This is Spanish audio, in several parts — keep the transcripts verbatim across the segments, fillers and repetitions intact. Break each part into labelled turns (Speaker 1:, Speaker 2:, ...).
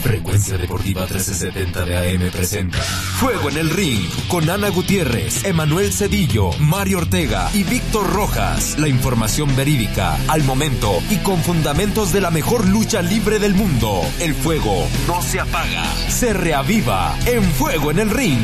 Speaker 1: Frecuencia Deportiva trece setenta de A M presenta Fuego en el Ring con Ana Gutiérrez, Emanuel Cedillo, Mario Ortega y Víctor Rojas. La información verídica, al momento y con fundamentos de la mejor lucha libre del mundo. El fuego no se apaga, se reaviva en Fuego en el Ring.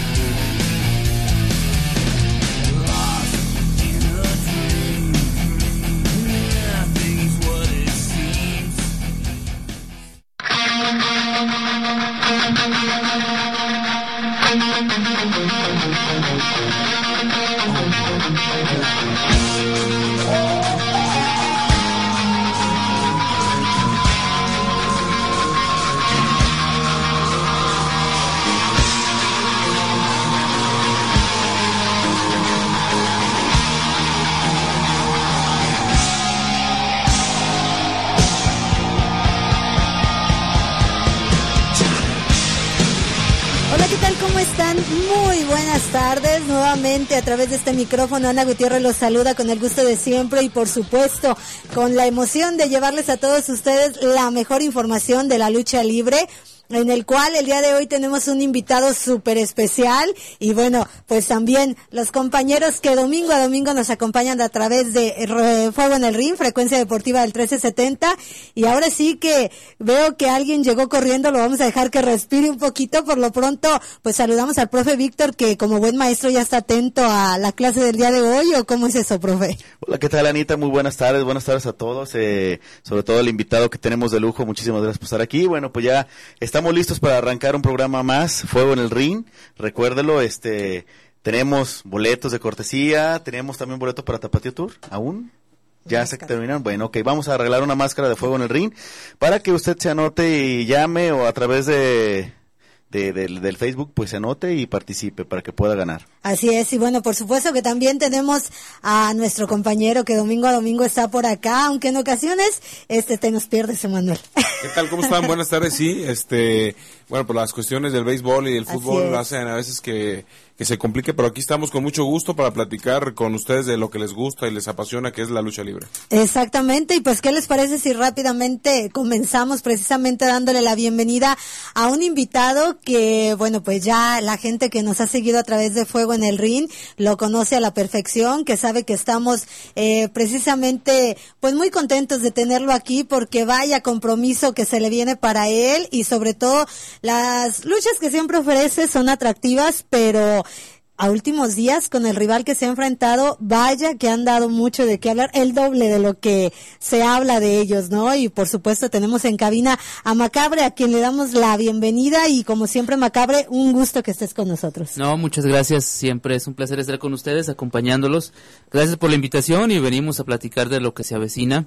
Speaker 2: Muy buenas tardes, nuevamente a través de este micrófono Ana Gutiérrez los saluda con el gusto de siempre y por supuesto con la emoción de llevarles a todos ustedes la mejor información de la lucha libre, en el cual el día de hoy tenemos un invitado súper especial y bueno, pues también los compañeros que domingo a domingo nos acompañan a través de eh, Fuego en el Ring, Frecuencia Deportiva del trece setenta, y ahora sí que veo que alguien llegó corriendo, lo vamos a dejar que respire un poquito. Por lo pronto, pues saludamos al profe Víctor, que como buen maestro ya está atento a la clase del día de hoy, ¿o cómo es eso, profe?
Speaker 3: Hola, ¿qué tal, Anita? Muy buenas tardes, buenas tardes a todos, eh, sobre todo el invitado que tenemos de lujo, muchísimas gracias por estar aquí. Bueno, pues ya está Estamos listos para arrancar un programa más, Fuego en el Ring. Recuérdelo, este, tenemos boletos de cortesía, tenemos también boletos para Tapatío Tour, ¿aún? Ya se terminan. Bueno, ok, vamos a arreglar una máscara de Fuego en el Ring para que usted se anote y llame, o a través de... De, de, del Facebook, pues se anote y participe para que pueda ganar.
Speaker 2: Así es, y bueno, por supuesto que también tenemos a nuestro compañero que domingo a domingo está por acá, aunque en ocasiones este te nos pierdes, Emanuel.
Speaker 4: ¿Qué tal? ¿Cómo están? Buenas tardes. Sí, este, bueno, por las cuestiones del béisbol y del fútbol hacen a veces que que se complique, pero aquí estamos con mucho gusto para platicar con ustedes de lo que les gusta y les apasiona, que es la lucha libre.
Speaker 2: Exactamente, y pues ¿qué les parece si rápidamente comenzamos precisamente dándole la bienvenida a un invitado que, bueno, pues ya la gente que nos ha seguido a través de Fuego en el Ring lo conoce a la perfección, que sabe que estamos eh, precisamente pues muy contentos de tenerlo aquí, porque vaya compromiso que se le viene para él, y sobre todo las luchas que siempre ofrece son atractivas, pero a últimos días con el rival que se ha enfrentado, vaya que han dado mucho de qué hablar, el doble de lo que se habla de ellos, ¿no? Y por supuesto tenemos en cabina a Macabre, a quien le damos la bienvenida, y como siempre, Macabre, un gusto que estés con nosotros.
Speaker 5: No, muchas gracias, siempre es un placer estar con ustedes, acompañándolos. Gracias por la invitación y venimos a platicar de lo que se avecina.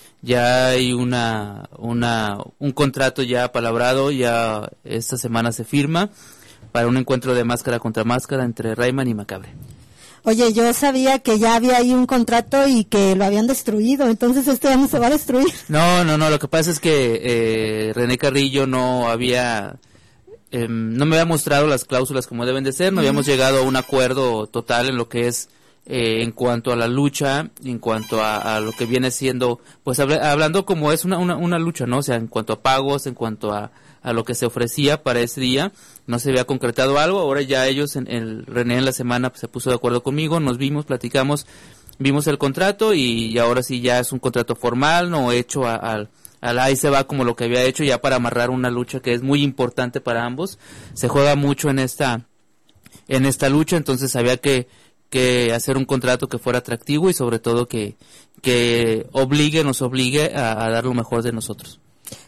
Speaker 5: Ya hay una, una, un contrato ya palabrado, ya esta semana se firma para un encuentro de máscara contra máscara entre Rayman y Macabre.
Speaker 2: Oye, yo sabía que ya había ahí un contrato y que lo habían destruido, entonces este año se va a destruir.
Speaker 5: No, no, no, lo que pasa es que eh, René Carrillo no había, eh, no me había mostrado las cláusulas como deben de ser, no habíamos mm. llegado a un acuerdo total en lo que es eh, en cuanto a la lucha, en cuanto a, a lo que viene siendo, pues habla, hablando como es una, una, una lucha, ¿no? O sea, en cuanto a pagos, en cuanto a, a lo que se ofrecía para ese día, no se había concretado algo. Ahora ya ellos, en el René en la semana pues, se puso de acuerdo conmigo, nos vimos, platicamos, vimos el contrato y ahora sí ya es un contrato formal, no hecho a, a, a ahí se va como lo que había hecho ya para amarrar una lucha que es muy importante para ambos. Se juega mucho en esta en esta lucha, entonces había que que hacer un contrato que fuera atractivo y sobre todo que que obligue, nos obligue a, a dar lo mejor de nosotros.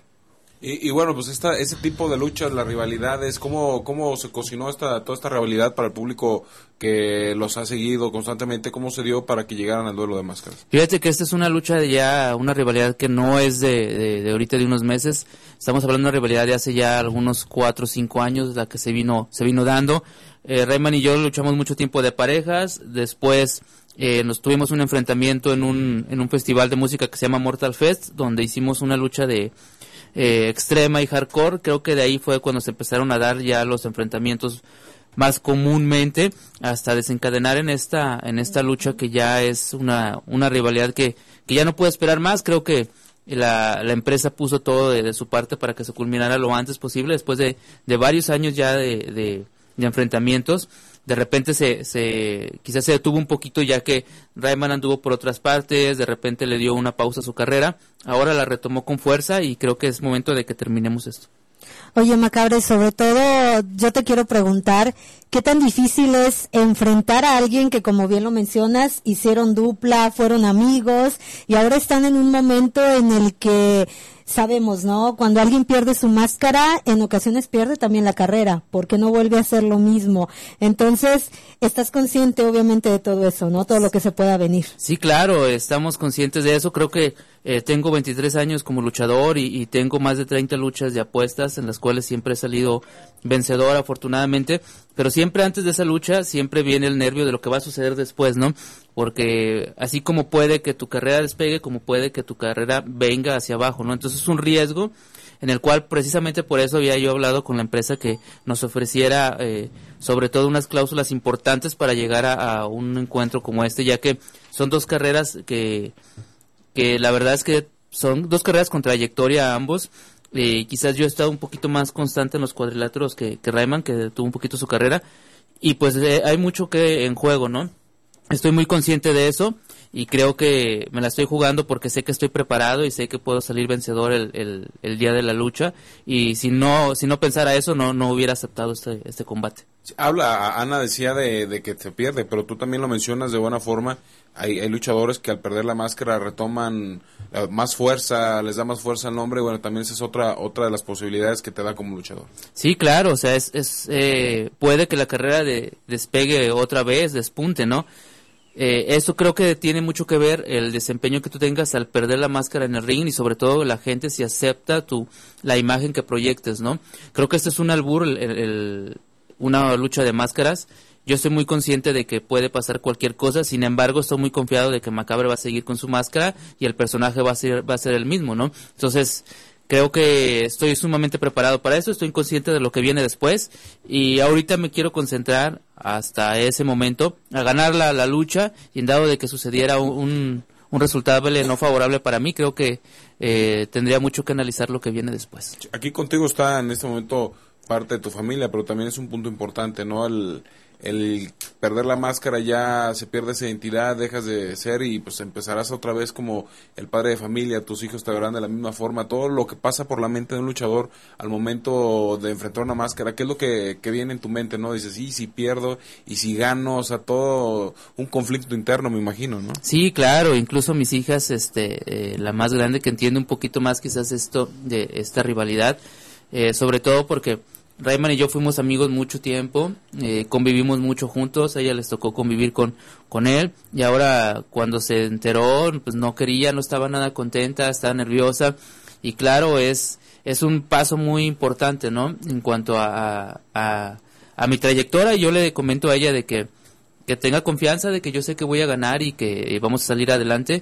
Speaker 4: Y, y bueno, pues esta, ese tipo de luchas, las rivalidades, ¿cómo, cómo se cocinó esta, toda esta rivalidad para el público que los ha seguido constantemente? ¿Cómo se dio para que llegaran al duelo de máscaras?
Speaker 5: Fíjate que esta es una lucha de ya, una rivalidad que no es de, de, de ahorita de unos meses. Estamos hablando de una rivalidad de hace ya algunos cuatro o cinco años, la que se vino, se vino dando. Eh, Rayman y yo luchamos mucho tiempo de parejas, después eh, nos tuvimos un enfrentamiento en un, en un festival de música que se llama Mortal Fest, donde hicimos una lucha de Eh, extrema y hardcore. Creo que de ahí fue cuando se empezaron a dar ya los enfrentamientos más comúnmente, hasta desencadenar en esta en esta lucha que ya es una una rivalidad que que ya no puede esperar más. Creo que La, la empresa puso todo de, de su parte para que se culminara lo antes posible, después de, de varios años ya de, de, de enfrentamientos. De repente se, se, quizás se detuvo un poquito ya que Rayman anduvo por otras partes, de repente le dio una pausa a su carrera, ahora la retomó con fuerza y creo que es momento de que terminemos esto.
Speaker 2: Oye, Macabre, sobre todo yo te quiero preguntar, ¿qué tan difícil es enfrentar a alguien que, como bien lo mencionas, hicieron dupla, fueron amigos y ahora están en un momento en el que sabemos, ¿no? Cuando alguien pierde su máscara, en ocasiones pierde también la carrera, porque no vuelve a hacer lo mismo. Entonces, estás consciente, obviamente, de todo eso, ¿no? Todo lo que se pueda venir.
Speaker 5: Sí, claro, estamos conscientes de eso. Creo que eh, tengo veintitrés años como luchador y, y tengo más de treinta luchas de apuestas en las cuales siempre he salido vencedor, afortunadamente. Pero siempre antes de esa lucha, siempre viene el nervio de lo que va a suceder después, ¿no? Porque así como puede que tu carrera despegue, como puede que tu carrera venga hacia abajo, ¿no? Entonces es un riesgo en el cual precisamente por eso había yo hablado con la empresa que nos ofreciera eh, sobre todo unas cláusulas importantes para llegar a, a un encuentro como este, ya que son dos carreras que, que la verdad es que son dos carreras con trayectoria ambos. Eh, quizás yo he estado un poquito más constante en los cuadriláteros que, que Rayman, que tuvo un poquito su carrera, y pues eh, hay mucho que en juego, ¿no? Estoy muy consciente de eso y creo que me la estoy jugando porque sé que estoy preparado y sé que puedo salir vencedor el, el, el día de la lucha, y si no si no pensara eso no no hubiera aceptado este este combate.
Speaker 4: Habla, Ana decía de, de que se pierde, pero tú también lo mencionas de buena forma. Hay, hay luchadores que al perder la máscara retoman uh, más fuerza, les da más fuerza al nombre. Bueno, también esa es otra otra de las posibilidades que te da como luchador.
Speaker 5: Sí, claro, o sea, es, es eh, puede que la carrera de, despegue otra vez, despunte, ¿no? Eh, eso creo que tiene mucho que ver el desempeño que tú tengas al perder la máscara en el ring, y sobre todo la gente si acepta tu la imagen que proyectes, ¿no? Creo que este es un albur, el, el, el, una lucha de máscaras. Yo estoy muy consciente de que puede pasar cualquier cosa, sin embargo estoy muy confiado de que Macabre va a seguir con su máscara y el personaje va a ser va a ser el mismo, ¿no? Entonces creo que estoy sumamente preparado para eso, estoy consciente de lo que viene después y ahorita me quiero concentrar hasta ese momento a ganar la, la lucha, y en dado de que sucediera un, un resultado no favorable para mí, creo que eh, tendría mucho que analizar lo que viene después.
Speaker 4: Aquí contigo está en este momento parte de tu familia, pero también es un punto importante, ¿no? El, el perder la máscara, ya se pierde esa identidad, dejas de ser y pues empezarás otra vez como el padre de familia, tus hijos te verán de la misma forma. Todo lo que pasa por la mente de un luchador al momento de enfrentar una máscara, ¿qué es lo que, que viene en tu mente, no? Dices, y si pierdo, y si gano, o sea, todo un conflicto interno, me imagino, ¿no?
Speaker 5: Sí, claro, incluso mis hijas, este, eh, la más grande que entiende un poquito más quizás esto de esta rivalidad, eh, sobre todo porque Rayman y yo fuimos amigos mucho tiempo, eh, convivimos mucho juntos, a ella les tocó convivir con, con él, y ahora cuando se enteró, pues no quería, no estaba nada contenta, estaba nerviosa, y claro, es es un paso muy importante, ¿no? En cuanto a, a, a mi trayectoria, yo le comento a ella de que, que tenga confianza, de que yo sé que voy a ganar y que vamos a salir adelante,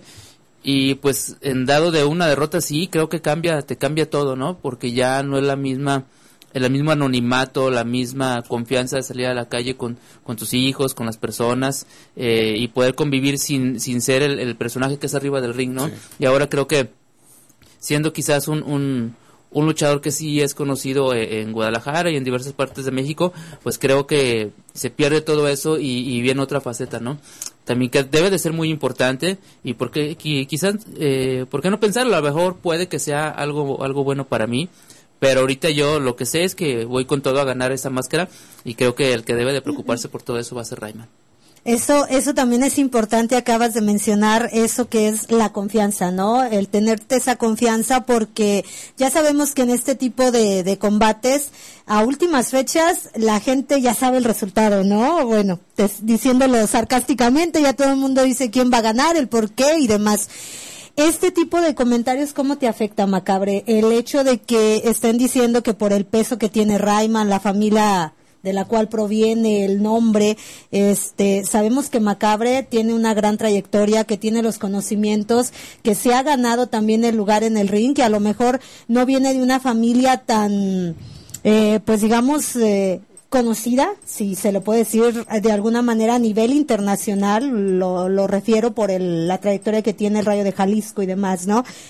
Speaker 5: y pues en dado de una derrota sí, creo que cambia, te cambia todo, ¿no? Porque ya no es la misma... el mismo anonimato, la misma confianza de salir a la calle con, con tus hijos, con las personas, eh, y poder convivir sin, sin ser el, el personaje que es arriba del ring, ¿no? Sí. Y ahora creo que siendo quizás un, un, un luchador que sí es conocido en Guadalajara y en diversas partes de México, pues creo que se pierde todo eso y, y viene otra faceta, ¿no? También que debe de ser muy importante, y porque quizás, eh, ¿por qué no pensarlo? A lo mejor puede que sea algo, algo bueno para mí. Pero ahorita yo lo que sé es que voy con todo a ganar esa máscara, y creo que el que debe de preocuparse por todo eso va a ser Rayman.
Speaker 2: Eso, eso también es importante, acabas de mencionar eso que es la confianza, ¿no? El tenerte esa confianza, porque ya sabemos que en este tipo de, de combates, a últimas fechas, la gente ya sabe el resultado, ¿no? Bueno, des, diciéndolo sarcásticamente, ya todo el mundo dice quién va a ganar, el por qué y demás. Este tipo de comentarios, ¿cómo te afecta, Macabre? El hecho de que estén diciendo que por el peso que tiene Rayman, la familia de la cual proviene el nombre, este, sabemos que Macabre tiene una gran trayectoria, que tiene los conocimientos, que se ha ganado también el lugar en el ring, que a lo mejor no viene de una familia tan, eh, pues digamos, eh, conocida, si se le puede decir de alguna manera a nivel internacional, lo, lo refiero por el, la trayectoria que tiene el Rayo de Jalisco y demás, ¿no?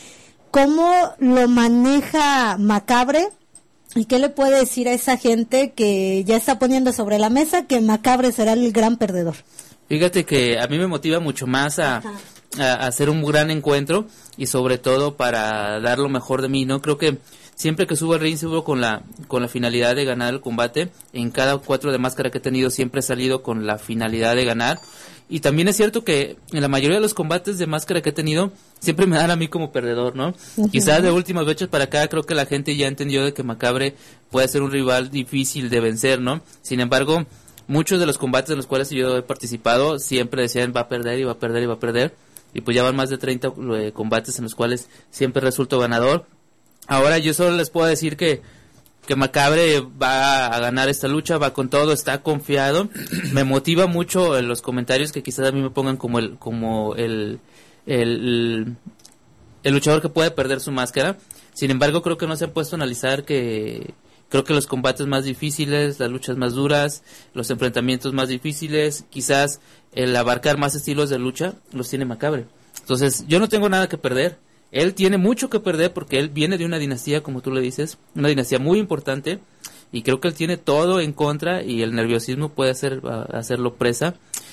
Speaker 2: ¿cómo lo maneja Macabre? ¿Y qué le puede decir a esa gente que ya está poniendo sobre la mesa que Macabre será el gran perdedor?
Speaker 5: Fíjate que a mí me motiva mucho más a, a, a hacer un gran encuentro y sobre todo para dar lo mejor de mí, ¿no? Creo que siempre que subo al ring subo con la con la finalidad de ganar el combate. En cada cuatro de máscara que he tenido siempre he salido con la finalidad de ganar. Y también es cierto que en la mayoría de los combates de máscara que he tenido siempre me dan a mí como perdedor, ¿no? Uh-huh. Quizás de últimas fechas para acá creo que la gente ya entendió de que Macabre puede ser un rival difícil de vencer, ¿no? Sin embargo, muchos de los combates en los cuales yo he participado siempre decían va a perder y va a perder y va a perder. Y pues ya van más de treinta eh, combates en los cuales siempre resulto ganador. Ahora yo solo les puedo decir que que Macabre va a ganar esta lucha, va con todo, está confiado. Me motiva mucho en los comentarios que quizás a mí me pongan como el como el el, el luchador que puede perder su máscara. Sin embargo, creo que no se han puesto a analizar que creo que los combates más difíciles, las luchas más duras, los enfrentamientos más difíciles, quizás el abarcar más estilos de lucha, los tiene Macabre. Entonces, yo no tengo nada que perder. Él tiene mucho que perder porque él viene de una dinastía, como tú le dices, una dinastía muy importante, y creo que él tiene todo en contra y el nerviosismo puede hacer hacerlo presa.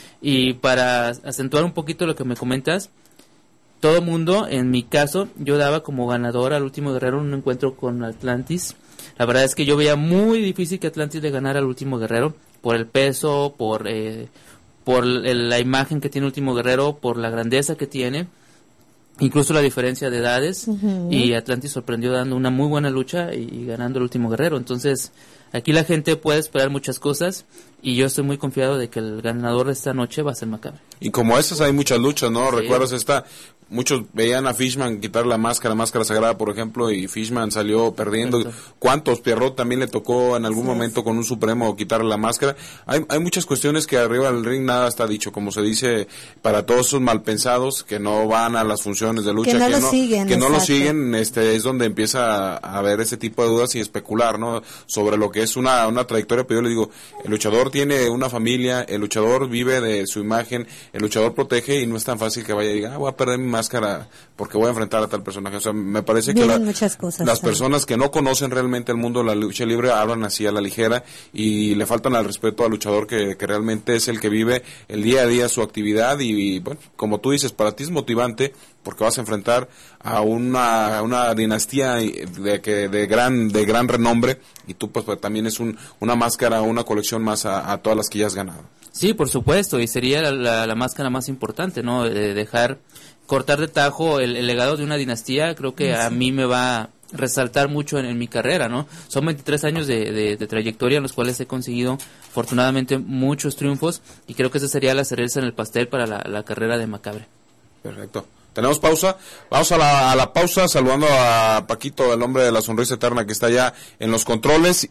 Speaker 5: Y para acentuar un poquito lo que me comentas, todo mundo, en mi caso, yo daba como ganador al Último Guerrero en un encuentro con Atlantis. La verdad es que yo veía muy difícil que Atlantis le ganara al Último Guerrero por el peso, por eh, por el, la imagen que tiene Último Guerrero, por la grandeza que tiene. Incluso la diferencia de edades, uh-huh. Y Atlantis sorprendió dando una muy buena lucha y, y ganando el Último Guerrero. Entonces, aquí la gente puede esperar muchas cosas y yo estoy muy confiado de que el ganador de esta noche va a ser Macabre.
Speaker 4: Y como esas hay muchas luchas, ¿no?
Speaker 5: Sí.
Speaker 4: ¿Recuerdas esta? Muchos veían a Fishman quitar la máscara, máscara sagrada, por ejemplo, y Fishman salió perdiendo. Exacto. ¿Cuántos? Pierrot también le tocó en algún sí. momento con un Supremo quitar la máscara. Hay, hay muchas cuestiones que arriba del ring nada está dicho, como se dice, para todos esos malpensados que no van a las funciones de lucha,
Speaker 2: que no,
Speaker 4: que
Speaker 2: lo,
Speaker 4: no,
Speaker 2: siguen,
Speaker 4: que no lo siguen, este, es donde empieza a haber ese tipo de dudas y especular, ¿no? Sobre lo que es una, una trayectoria, pero yo le digo, el luchador tiene una familia, el luchador vive de su imagen, el luchador protege y no es tan fácil que vaya y diga, ah, voy a perder mi máscara porque voy a enfrentar a tal personaje. O sea, me parece
Speaker 2: Vienen
Speaker 4: que la,
Speaker 2: muchas cosas,
Speaker 4: las
Speaker 2: ¿sí?
Speaker 4: personas que no conocen realmente el mundo de la lucha libre hablan así a la ligera y le faltan al respeto al luchador que, que realmente es el que vive el día a día su actividad y, y bueno, como tú dices, para ti es motivante porque vas a enfrentar a una, una dinastía de, que, de gran de gran renombre y tú pues, pues también es un, una máscara, una colección más a, a todas las que ya has ganado.
Speaker 5: Sí, por supuesto, y sería la, la, la máscara más importante, ¿no? De dejar cortar de tajo el, el legado de una dinastía, creo que sí. A mí me va a resaltar mucho en, en mi carrera, ¿no? Son veintitrés años de, de, de trayectoria en los cuales he conseguido, afortunadamente, muchos triunfos, y creo que esa sería la cereza en el pastel para la, la carrera de Macabre.
Speaker 4: Perfecto. ¿Tenemos pausa? Vamos a la, a la pausa saludando a Paquito, el hombre de la sonrisa eterna que está allá en los controles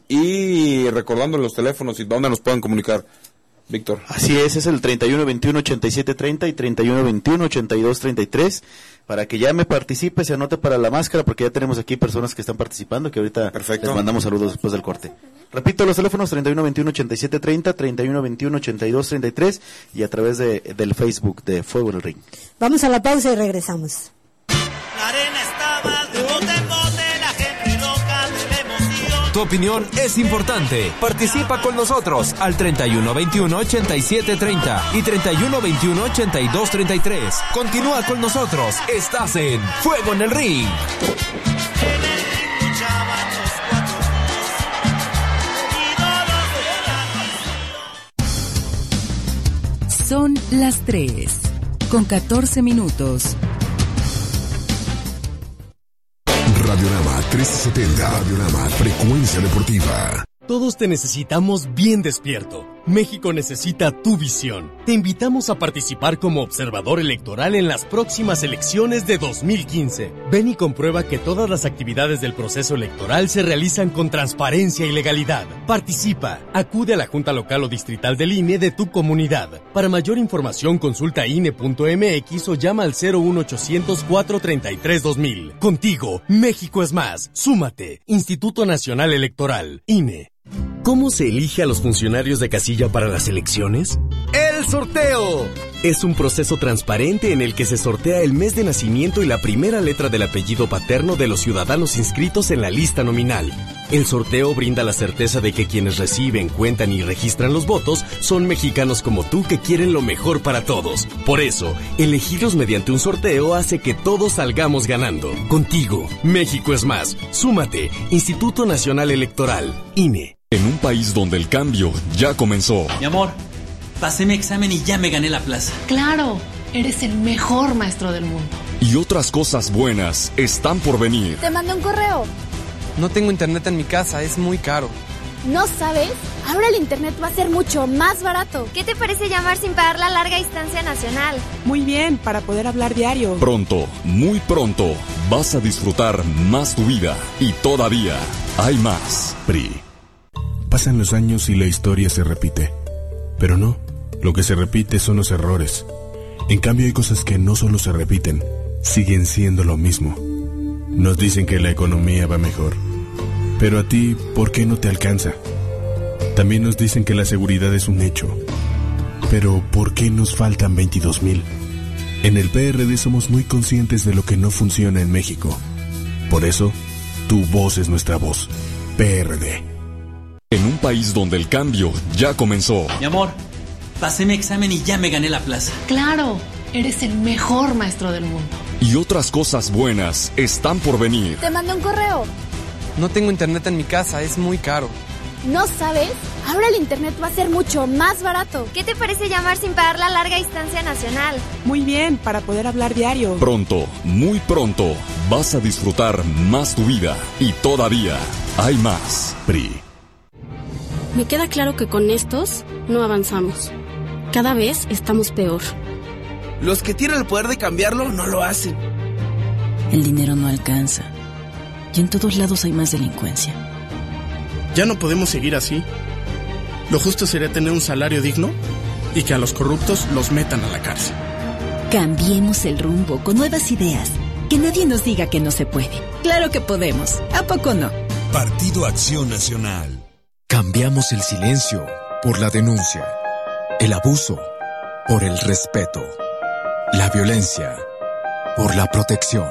Speaker 4: y recordando los teléfonos y dónde nos pueden comunicar. Víctor.
Speaker 3: Así es, es el treinta y uno veintiuno ochenta y siete treinta y treinta y uno veintiuno ochenta y dos treinta y tres para que llame, participe, se anote para la máscara porque ya tenemos aquí personas que están participando que ahorita Perfecto. Les mandamos saludos después del corte. Repito los teléfonos treinta y uno veintiuno ochenta y siete treinta, treinta y uno veintiuno ochenta y dos treinta y tres y a través de del Facebook de Fuego en el Ring.
Speaker 2: Vamos a la pausa y regresamos.
Speaker 6: La arena estaba de bote en bote, la gente loca de la emoción.
Speaker 1: Tu opinión es importante. Participa con nosotros al treinta y uno veintiuno ochenta y siete treinta y treinta y uno veintiuno ochenta y dos treinta y tres. Continúa con nosotros. Estás en Fuego en el Ring.
Speaker 6: En el ring luchaban los cuatro juntos, ídolos de la nación.
Speaker 7: Son las tres, con catorce minutos.
Speaker 8: Radiorama trescientos setenta, Radiorama Frecuencia Deportiva.
Speaker 9: Todos te necesitamos bien despierto. México necesita tu visión. Te invitamos a participar como observador electoral en las próximas elecciones de dos mil quince. Ven y comprueba que todas las actividades del proceso electoral se realizan con transparencia y legalidad. Participa. Acude a la Junta Local o Distrital del I N E de tu comunidad. Para mayor información consulta I N E punto M X o llama al cero uno ochocientos cuatrocientos treinta y tres dos mil. Contigo, México es más. Súmate. Instituto Nacional Electoral, I N E. ¿Cómo se elige a los funcionarios de casilla para las elecciones? ¡El sorteo! Es un proceso transparente en el que se sortea el mes de nacimiento y la primera letra del apellido paterno de los ciudadanos inscritos en la lista nominal. El sorteo brinda la certeza de que quienes reciben, cuentan y registran los votos son mexicanos como tú que quieren lo mejor para todos. Por eso, elegirlos mediante un sorteo hace que todos salgamos ganando. Contigo, México es más. Súmate, Instituto Nacional Electoral, I N E.
Speaker 10: En un país donde el cambio ya comenzó.
Speaker 11: Mi amor, pasé mi examen y ya me gané la plaza.
Speaker 12: Claro, eres el mejor maestro del mundo.
Speaker 10: Y otras cosas buenas están por venir.
Speaker 13: Te mandé un correo.
Speaker 14: No tengo internet en mi casa, es muy caro.
Speaker 13: ¿No sabes? Ahora el internet va a ser mucho más barato.
Speaker 15: ¿Qué te parece llamar sin pagar la larga distancia nacional?
Speaker 12: Muy bien, para poder hablar diario.
Speaker 10: Pronto, muy pronto, vas a disfrutar más tu vida. Y todavía hay más.
Speaker 8: P R I. Pasan los años y la historia se repite. Pero no, lo que se repite son los errores. En cambio hay cosas que no solo se repiten, siguen siendo lo mismo. Nos dicen que la economía va mejor. Pero a ti, ¿por qué no te alcanza? También nos dicen que la seguridad es un hecho. Pero, ¿por qué nos faltan veintidós mil? En el P R D somos muy conscientes de lo que no funciona en México. Por eso, tu voz es nuestra voz. P R D.
Speaker 10: En un país donde el cambio ya comenzó.
Speaker 11: Mi amor, pasé mi examen y ya me gané la plaza.
Speaker 12: Claro, eres el mejor maestro del mundo.
Speaker 10: Y otras cosas buenas están por venir.
Speaker 13: Te mandé un correo.
Speaker 14: No tengo internet en mi casa, es muy caro.
Speaker 13: ¿No sabes? Ahora el internet va a ser mucho más barato.
Speaker 15: ¿Qué te parece llamar sin pagar la larga distancia nacional?
Speaker 12: Muy bien, para poder hablar diario.
Speaker 10: Pronto, muy pronto, vas a disfrutar más tu vida. Y todavía hay más.
Speaker 8: P R I.
Speaker 16: Me queda claro que con estos no avanzamos. Cada vez estamos peor.
Speaker 17: Los que tienen el poder de cambiarlo no lo hacen.
Speaker 18: El dinero no alcanza. Y en todos lados hay más delincuencia.
Speaker 19: Ya no podemos seguir así. Lo justo sería tener un salario digno y que a los corruptos los metan a la cárcel.
Speaker 20: Cambiemos el rumbo con nuevas ideas. Que nadie nos diga que no se puede. Claro que podemos. ¿A poco no?
Speaker 21: Partido Acción Nacional. Cambiamos el silencio por la denuncia, el abuso por el respeto, la violencia por la protección,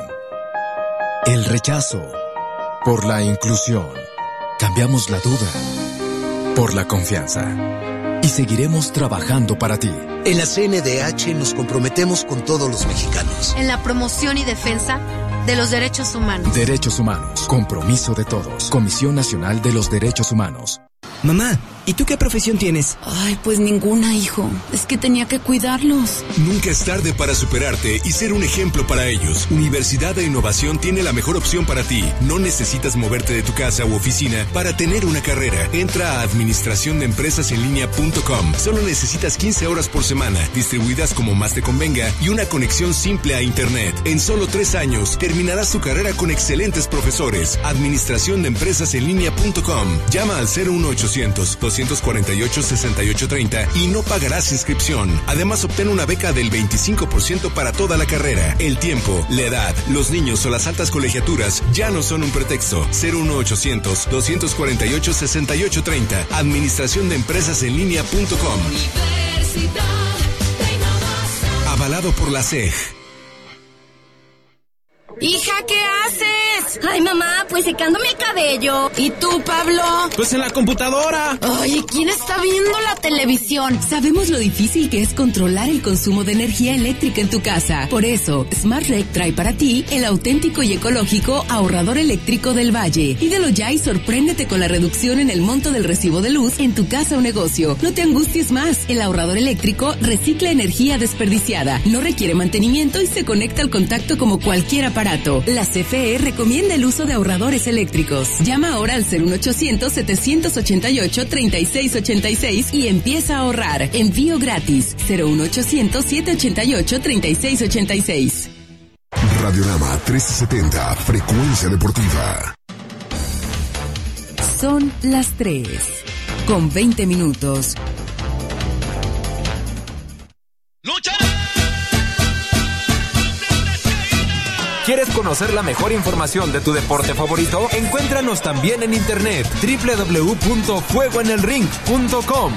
Speaker 21: el rechazo por la inclusión. Cambiamos la duda por la confianza y seguiremos trabajando para ti.
Speaker 22: En la C N D H nos comprometemos con todos los mexicanos.
Speaker 23: En la promoción y defensa de los derechos humanos.
Speaker 21: Derechos humanos, compromiso de todos. Comisión Nacional de los Derechos Humanos.
Speaker 18: Mamá, ¿y tú qué profesión tienes?
Speaker 24: Ay, pues ninguna, hijo. Es que tenía que cuidarlos.
Speaker 21: Nunca es tarde para superarte y ser un ejemplo para ellos. Universidad de Innovación tiene la mejor opción para ti. No necesitas moverte de tu casa u oficina para tener una carrera. Entra a administración de empresas en línea punto com. Solo necesitas quince horas por semana, distribuidas como más te convenga y una conexión simple a Internet. En solo tres años, terminarás tu carrera con excelentes profesores. administración de empresas en línea punto com. Llama al cero uno ochocientos, doscientos cuarenta y ocho, sesenta y ocho treinta y no pagarás inscripción. Además, obtén una beca del veinticinco por ciento para toda la carrera. El tiempo, la edad, los niños o las altas colegiaturas ya no son un pretexto. cero uno ochocientos, doscientos cuarenta y ocho, sesenta y ocho treinta. administración de empresas en línea punto com. Avalado por la C E G.
Speaker 24: Hija, ¿qué haces? Ay, mamá, pues secándome el cabello. ¿Y tú, Pablo?
Speaker 17: Pues en la computadora.
Speaker 24: Ay, ¿quién está viendo la televisión?
Speaker 7: Sabemos lo difícil que es controlar el consumo de energía eléctrica en tu casa. Por eso, SmartRec trae para ti el auténtico y ecológico ahorrador eléctrico del Valle. Pídelo ya y sorpréndete con la reducción en el monto del recibo de luz en tu casa o negocio. No te angusties más. El ahorrador eléctrico recicla energía desperdiciada, no requiere mantenimiento y se conecta al contacto como cualquier aparato. La C F E recomienda el uso de ahorradores eléctricos. Llama ahora al cero uno ochocientos, setecientos ochenta y ocho, treinta y seis ochenta y seis y empieza a ahorrar. Envío gratis. cero uno ochocientos, setecientos ochenta y ocho, treinta y seis ochenta y seis.
Speaker 8: Radiorama trescientos setenta, Frecuencia Deportiva.
Speaker 7: Son las tres, con veinte minutos.
Speaker 6: ¡Lucha!
Speaker 1: ¿Quieres conocer la mejor información de tu deporte favorito? Encuéntranos también en internet doble u doble u doble u punto juego en el ring punto com.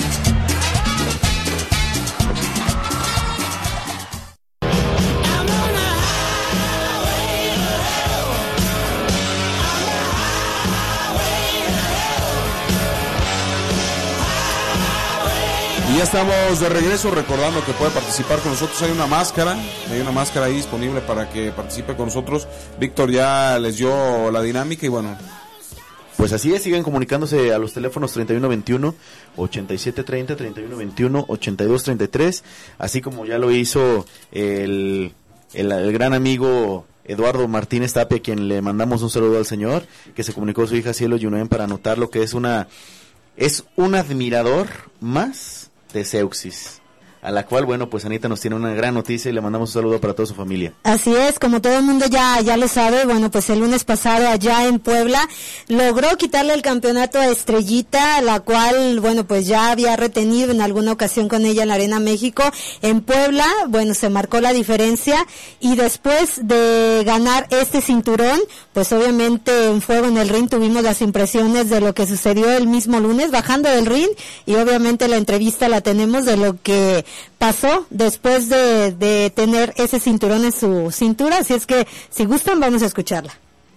Speaker 2: Y ya estamos de regreso, recordando que puede participar con nosotros. Hay una máscara, hay una máscara ahí disponible para que participe con nosotros. Víctor ya les dio la dinámica y bueno.
Speaker 3: Pues así es, siguen comunicándose a los teléfonos treinta y uno veintiuno, ochenta y siete treinta, treinta y uno veintiuno, ochenta y dos treinta y tres, así como ya lo hizo el, el, el gran amigo Eduardo Martínez Tapia, quien le mandamos un saludo al señor, que se comunicó a su hija Cielo Yunoen para anotar lo que es una, es un admirador más de Seuxis, a la cual, bueno, pues Anita nos tiene una gran noticia y le mandamos un saludo para toda su familia.
Speaker 4: Así es, como todo el mundo ya ya lo sabe, bueno, pues el lunes pasado allá en Puebla logró quitarle el campeonato a Estrellita, la cual, bueno, pues ya había retenido en alguna ocasión con ella en la Arena México. En Puebla, bueno, se marcó la diferencia y después de ganar este cinturón, pues obviamente en Fuego en el Ring tuvimos las impresiones de lo que sucedió el mismo lunes bajando del ring y obviamente la entrevista la tenemos de lo que pasó después de, de tener ese cinturón en su cintura, así es que si gustan vamos a escucharla.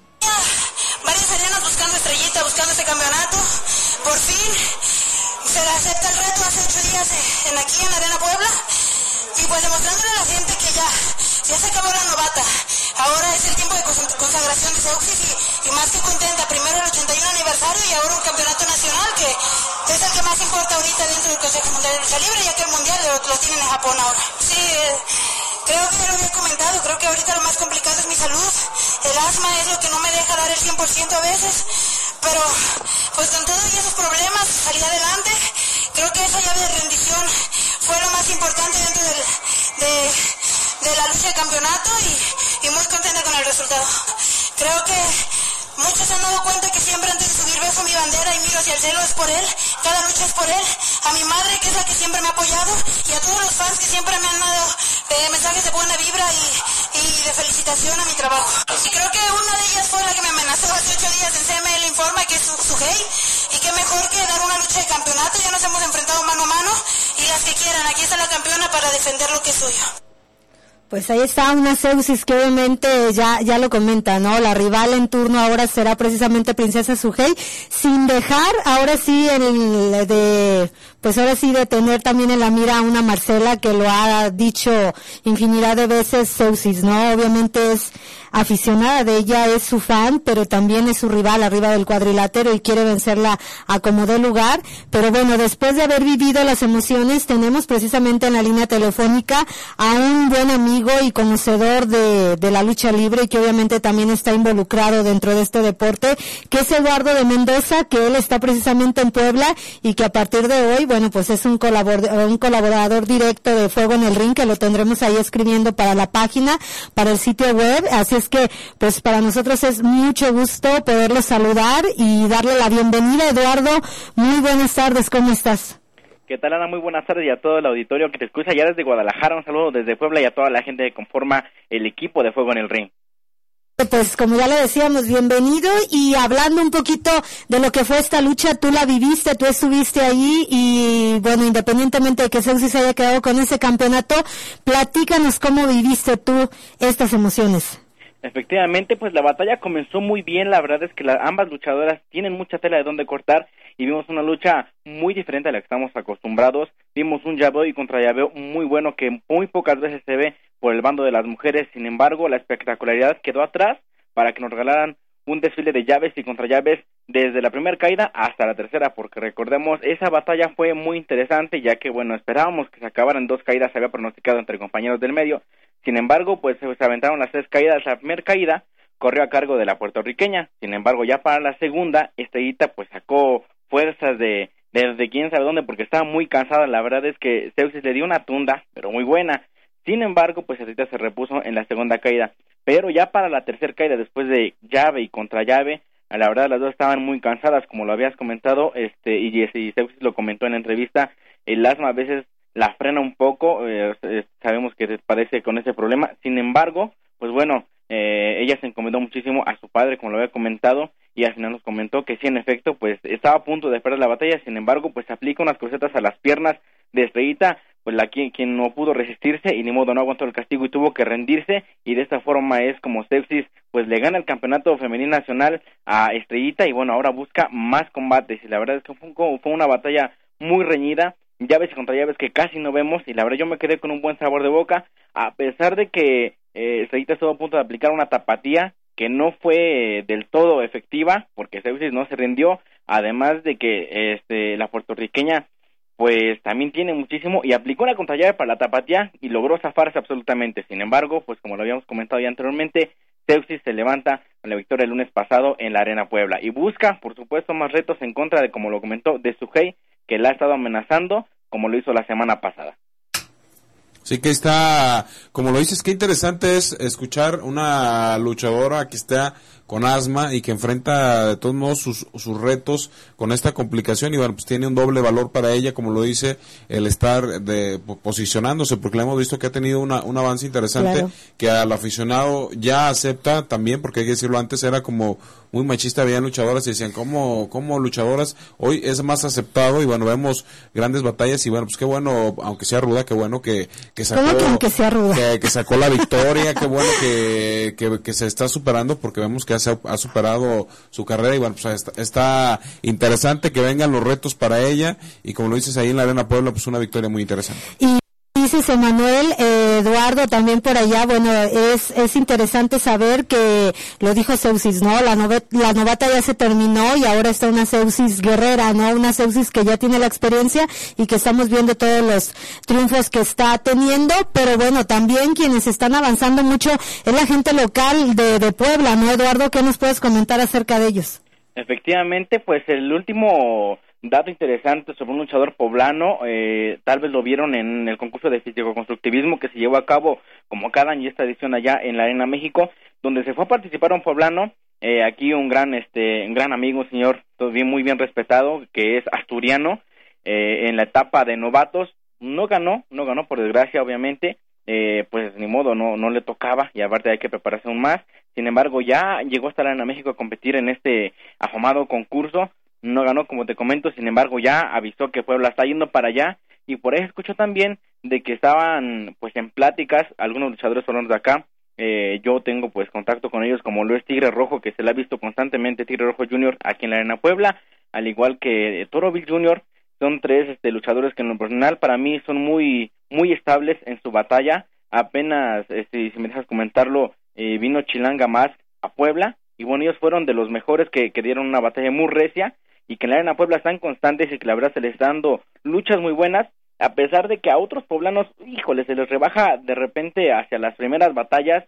Speaker 5: Varias arenas buscando Estrellita, buscando este campeonato, por fin se le acepta el reto hace ocho días en aquí en la Arena Puebla y pues demostrándole a la gente que ya, ya se acabó la novata, ahora es el tiempo de consagración de Seuxis y, y más que contenta, primero el ochenta y uno aniversario y ahora un campeonato nacional que es el que más importa ahorita dentro del Consejo Mundial de Lucha Libre, ya que el Mundial lo, lo tienen en Japón ahora. Sí, eh, creo que ya lo había comentado, creo que ahorita lo más complicado es mi salud, el asma es lo que no me deja dar el cien por ciento a veces, pero pues con todos esos problemas salí adelante, creo que esa llave de rendición fue lo más importante dentro del, de, de la lucha de campeonato y, y muy contenta con el resultado. Creo que muchos se han dado cuenta que siempre antes de subir beso mi bandera y miro hacia el cielo es por él, cada lucha es por él, a mi madre que es la que siempre me ha apoyado y a todos los fans que siempre me han dado eh, mensajes de buena vibra y, y de felicitación a mi trabajo. Y creo que una de ellas fue la que me amenazó hace ocho días en C M L Informa, que es su, su Sugei, y qué mejor que dar una lucha de campeonato, ya nos hemos enfrentado mano a mano y las que quieran, aquí está la campeona para defender lo que es suyo.
Speaker 4: Pues ahí está una Seuxis que obviamente ya ya lo comenta, ¿no? La rival en turno ahora será precisamente Princesa Sugei, sin dejar ahora sí el de pues ahora sí de tener también en la mira a una Marcela que lo ha dicho infinidad de veces Seuxis, ¿no? Obviamente es aficionada de ella, es su fan, pero también es su rival arriba del cuadrilátero y quiere vencerla a como dé lugar. Pero bueno, después de haber vivido las emociones, tenemos precisamente en la línea telefónica a un buen amigo y conocedor de, de la lucha libre y que obviamente también está involucrado dentro de este deporte, que es Eduardo de Mendoza, que él está precisamente en Puebla y que a partir de hoy, bueno, pues es un colaborador, un colaborador directo de Fuego en el Ring, que lo tendremos ahí escribiendo para la página, para el sitio web. Así es que, pues para nosotros es mucho gusto poderlo saludar y darle la bienvenida. Eduardo, muy buenas tardes, ¿cómo estás?
Speaker 25: ¿Qué tal, Ana? Muy buenas tardes y a todo el auditorio que te escucha ya desde Guadalajara. Un saludo desde Puebla y a toda la gente que conforma el equipo de Fuego en el Ring.
Speaker 4: Pues como ya le decíamos, bienvenido, y hablando un poquito de lo que fue esta lucha, tú la viviste, tú estuviste ahí y bueno, independientemente de que Seuxis se haya quedado con ese campeonato, platícanos cómo viviste tú estas emociones.
Speaker 25: Efectivamente, pues la batalla comenzó muy bien, la verdad es que la, ambas luchadoras tienen mucha tela de donde cortar y vimos una lucha muy diferente a la que estamos acostumbrados, vimos un llaveo y contra llaveo muy bueno que muy pocas veces se ve por el bando de las mujeres. Sin embargo, la espectacularidad quedó atrás para que nos regalaran un desfile de llaves y contra llaves desde la primera caída hasta la tercera, porque recordemos, esa batalla fue muy interesante, ya que, bueno, esperábamos que se acabaran dos caídas, se había pronosticado entre compañeros del medio. Sin embargo, pues se aventaron las tres caídas. La primera caída corrió a cargo de la puertorriqueña. Sin embargo, ya para la segunda, Estrellita pues sacó fuerzas de, de, de quién sabe dónde, porque estaba muy cansada. La verdad es que Seuxis le dio una tunda, pero muy buena. Sin embargo, pues Estrellita se repuso en la segunda caída. Pero ya para la tercera caída, después de llave y contra llave, la verdad las dos estaban muy cansadas, como lo habías comentado, este y, y Seuxis lo comentó en la entrevista. El asma a veces la frena un poco, eh, eh, sabemos que padece con ese problema. Sin embargo, pues bueno, eh, ella se encomendó muchísimo a su padre, como lo había comentado, y al final nos comentó que sí, en efecto, pues estaba a punto de perder la batalla, sin embargo, pues aplica unas crucetas a las piernas de Estrellita, pues la quien, quien no pudo resistirse y ni modo, no aguantó el castigo y tuvo que rendirse, y de esta forma es como Seuxis pues le gana el campeonato femenil nacional a Estrellita, y bueno, ahora busca más combates, y la verdad es que fue, fue una batalla muy reñida, llaves contra llaves que casi no vemos, y la verdad yo me quedé con un buen sabor de boca, a pesar de que eh, Estrellita estuvo a punto de aplicar una tapatía que no fue eh, del todo efectiva, porque Seuxis no se rindió, además de que este la puertorriqueña pues también tiene muchísimo, y aplicó una contrallave para la tapatía y logró zafarse absolutamente. Sin embargo, pues como lo habíamos comentado ya anteriormente, Seuxis se levanta con la victoria el lunes pasado en la Arena Puebla y busca, por supuesto, más retos en contra de, como lo comentó, de Sujei, que la ha estado amenazando, como lo hizo la semana pasada.
Speaker 2: Sí que está, como lo dices, qué interesante es escuchar una luchadora que está con asma y que enfrenta de todos modos sus, sus retos con esta complicación, y bueno, pues tiene un doble valor para ella, como lo dice, el estar de posicionándose, porque le hemos visto que ha tenido una, un avance interesante, claro, que al aficionado ya acepta también, porque hay que decirlo, antes era como muy machista, habían luchadoras y decían, ¿cómo, cómo luchadoras? Hoy es más aceptado, y bueno, vemos grandes batallas, y bueno, pues qué bueno, aunque sea ruda, qué bueno que, que sacó,
Speaker 4: ¿cómo que aunque sea ruda?
Speaker 2: Que, que sacó la victoria, qué bueno que, que, que se está superando, porque vemos que se ha superado su carrera, y bueno, pues está, está interesante que vengan los retos para ella, y como lo dices ahí en la Arena Puebla, pues una victoria muy interesante.
Speaker 4: Y dices, Emanuel, eh, Eduardo, también por allá, bueno, es es interesante saber que, lo dijo Seuxis, ¿no? La, nove, la novata ya se terminó y ahora está una Seuxis guerrera, ¿no? Una Seuxis que ya tiene la experiencia y que estamos viendo todos los triunfos que está teniendo, pero bueno, también quienes están avanzando mucho es la gente local de, de Puebla, ¿no, Eduardo? ¿Qué nos puedes comentar acerca de ellos?
Speaker 25: Efectivamente, pues el último dato interesante sobre un luchador poblano, eh, tal vez lo vieron en el concurso de físico-constructivismo que se llevó a cabo como cada año esta edición allá en la Arena México, donde se fue a participar un poblano, eh, aquí un gran este un gran amigo, un señor bien, muy bien respetado, que es asturiano, eh, en la etapa de novatos, no ganó, no ganó por desgracia obviamente, eh, pues ni modo, no no le tocaba, y aparte hay que prepararse aún más. Sin embargo, ya llegó hasta la Arena México a competir en este afamado concurso, no ganó, como te comento, sin embargo ya avisó que Puebla está yendo para allá, y por ahí escuchó también de que estaban pues en pláticas algunos luchadores poblanos de acá, eh, yo tengo pues contacto con ellos, como lo es Tigre Rojo, que se le ha visto constantemente, Tigre Rojo junior aquí en la Arena Puebla, al igual que Toro Bill junior, son tres este, luchadores que en lo personal para mí son muy muy estables en su batalla. Apenas, este, si me dejas comentarlo, eh, vino Chilanga Mask a Puebla, y bueno, ellos fueron de los mejores que, que dieron una batalla muy recia, y que en la Arena Puebla están constantes y que la verdad se les está dando luchas muy buenas, a pesar de que a otros poblanos, híjole, se les rebaja de repente hacia las primeras batallas,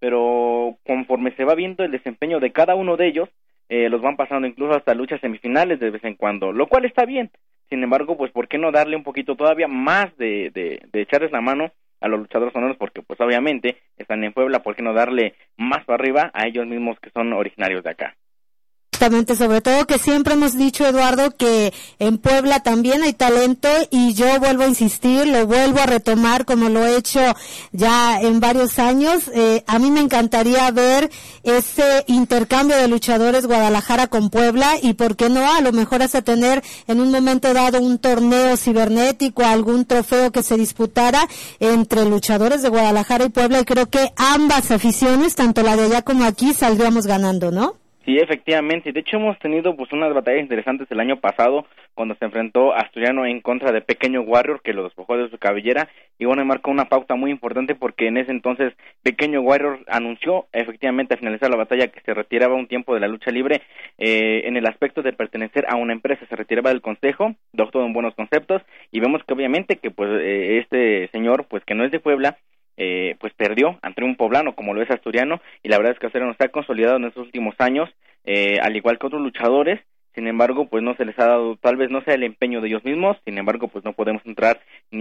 Speaker 25: pero conforme se va viendo el desempeño de cada uno de ellos, eh, los van pasando incluso hasta luchas semifinales de vez en cuando, lo cual está bien. Sin embargo, pues ¿por qué no darle un poquito todavía más de, de, de echarles la mano a los luchadores sonoros? Porque pues obviamente están en Puebla, ¿por qué no darle más para arriba a ellos mismos que son originarios de acá?
Speaker 4: Exactamente, sobre todo que siempre hemos dicho, Eduardo, que en Puebla también hay talento, y yo vuelvo a insistir, lo vuelvo a retomar como lo he hecho ya en varios años. Eh, a mí me encantaría ver ese intercambio de luchadores Guadalajara con Puebla, y por qué no, a lo mejor hasta tener en un momento dado un torneo cibernético, algún trofeo que se disputara entre luchadores de Guadalajara y Puebla, y creo que ambas aficiones, tanto la de allá como aquí, saldríamos ganando, ¿no?
Speaker 25: Sí, efectivamente. De hecho, hemos tenido pues unas batallas interesantes el año pasado, cuando se enfrentó Asturiano en contra de Pequeño Warrior, que lo despojó de su cabellera, y bueno, marcó una pauta muy importante, porque en ese entonces Pequeño Warrior anunció efectivamente al finalizar la batalla que se retiraba un tiempo de la lucha libre, eh, en el aspecto de pertenecer a una empresa, se retiraba del consejo, doctor en buenos conceptos, y vemos que obviamente que pues eh, este señor, pues que no es de Puebla, Eh, pues perdió ante un poblano como lo es Asturiano, y la verdad es que Asturiano está consolidado en estos últimos años, eh, al igual que otros luchadores. Sin embargo, pues no se les ha dado, tal vez no sea el empeño de ellos mismos, sin embargo, pues no podemos entrar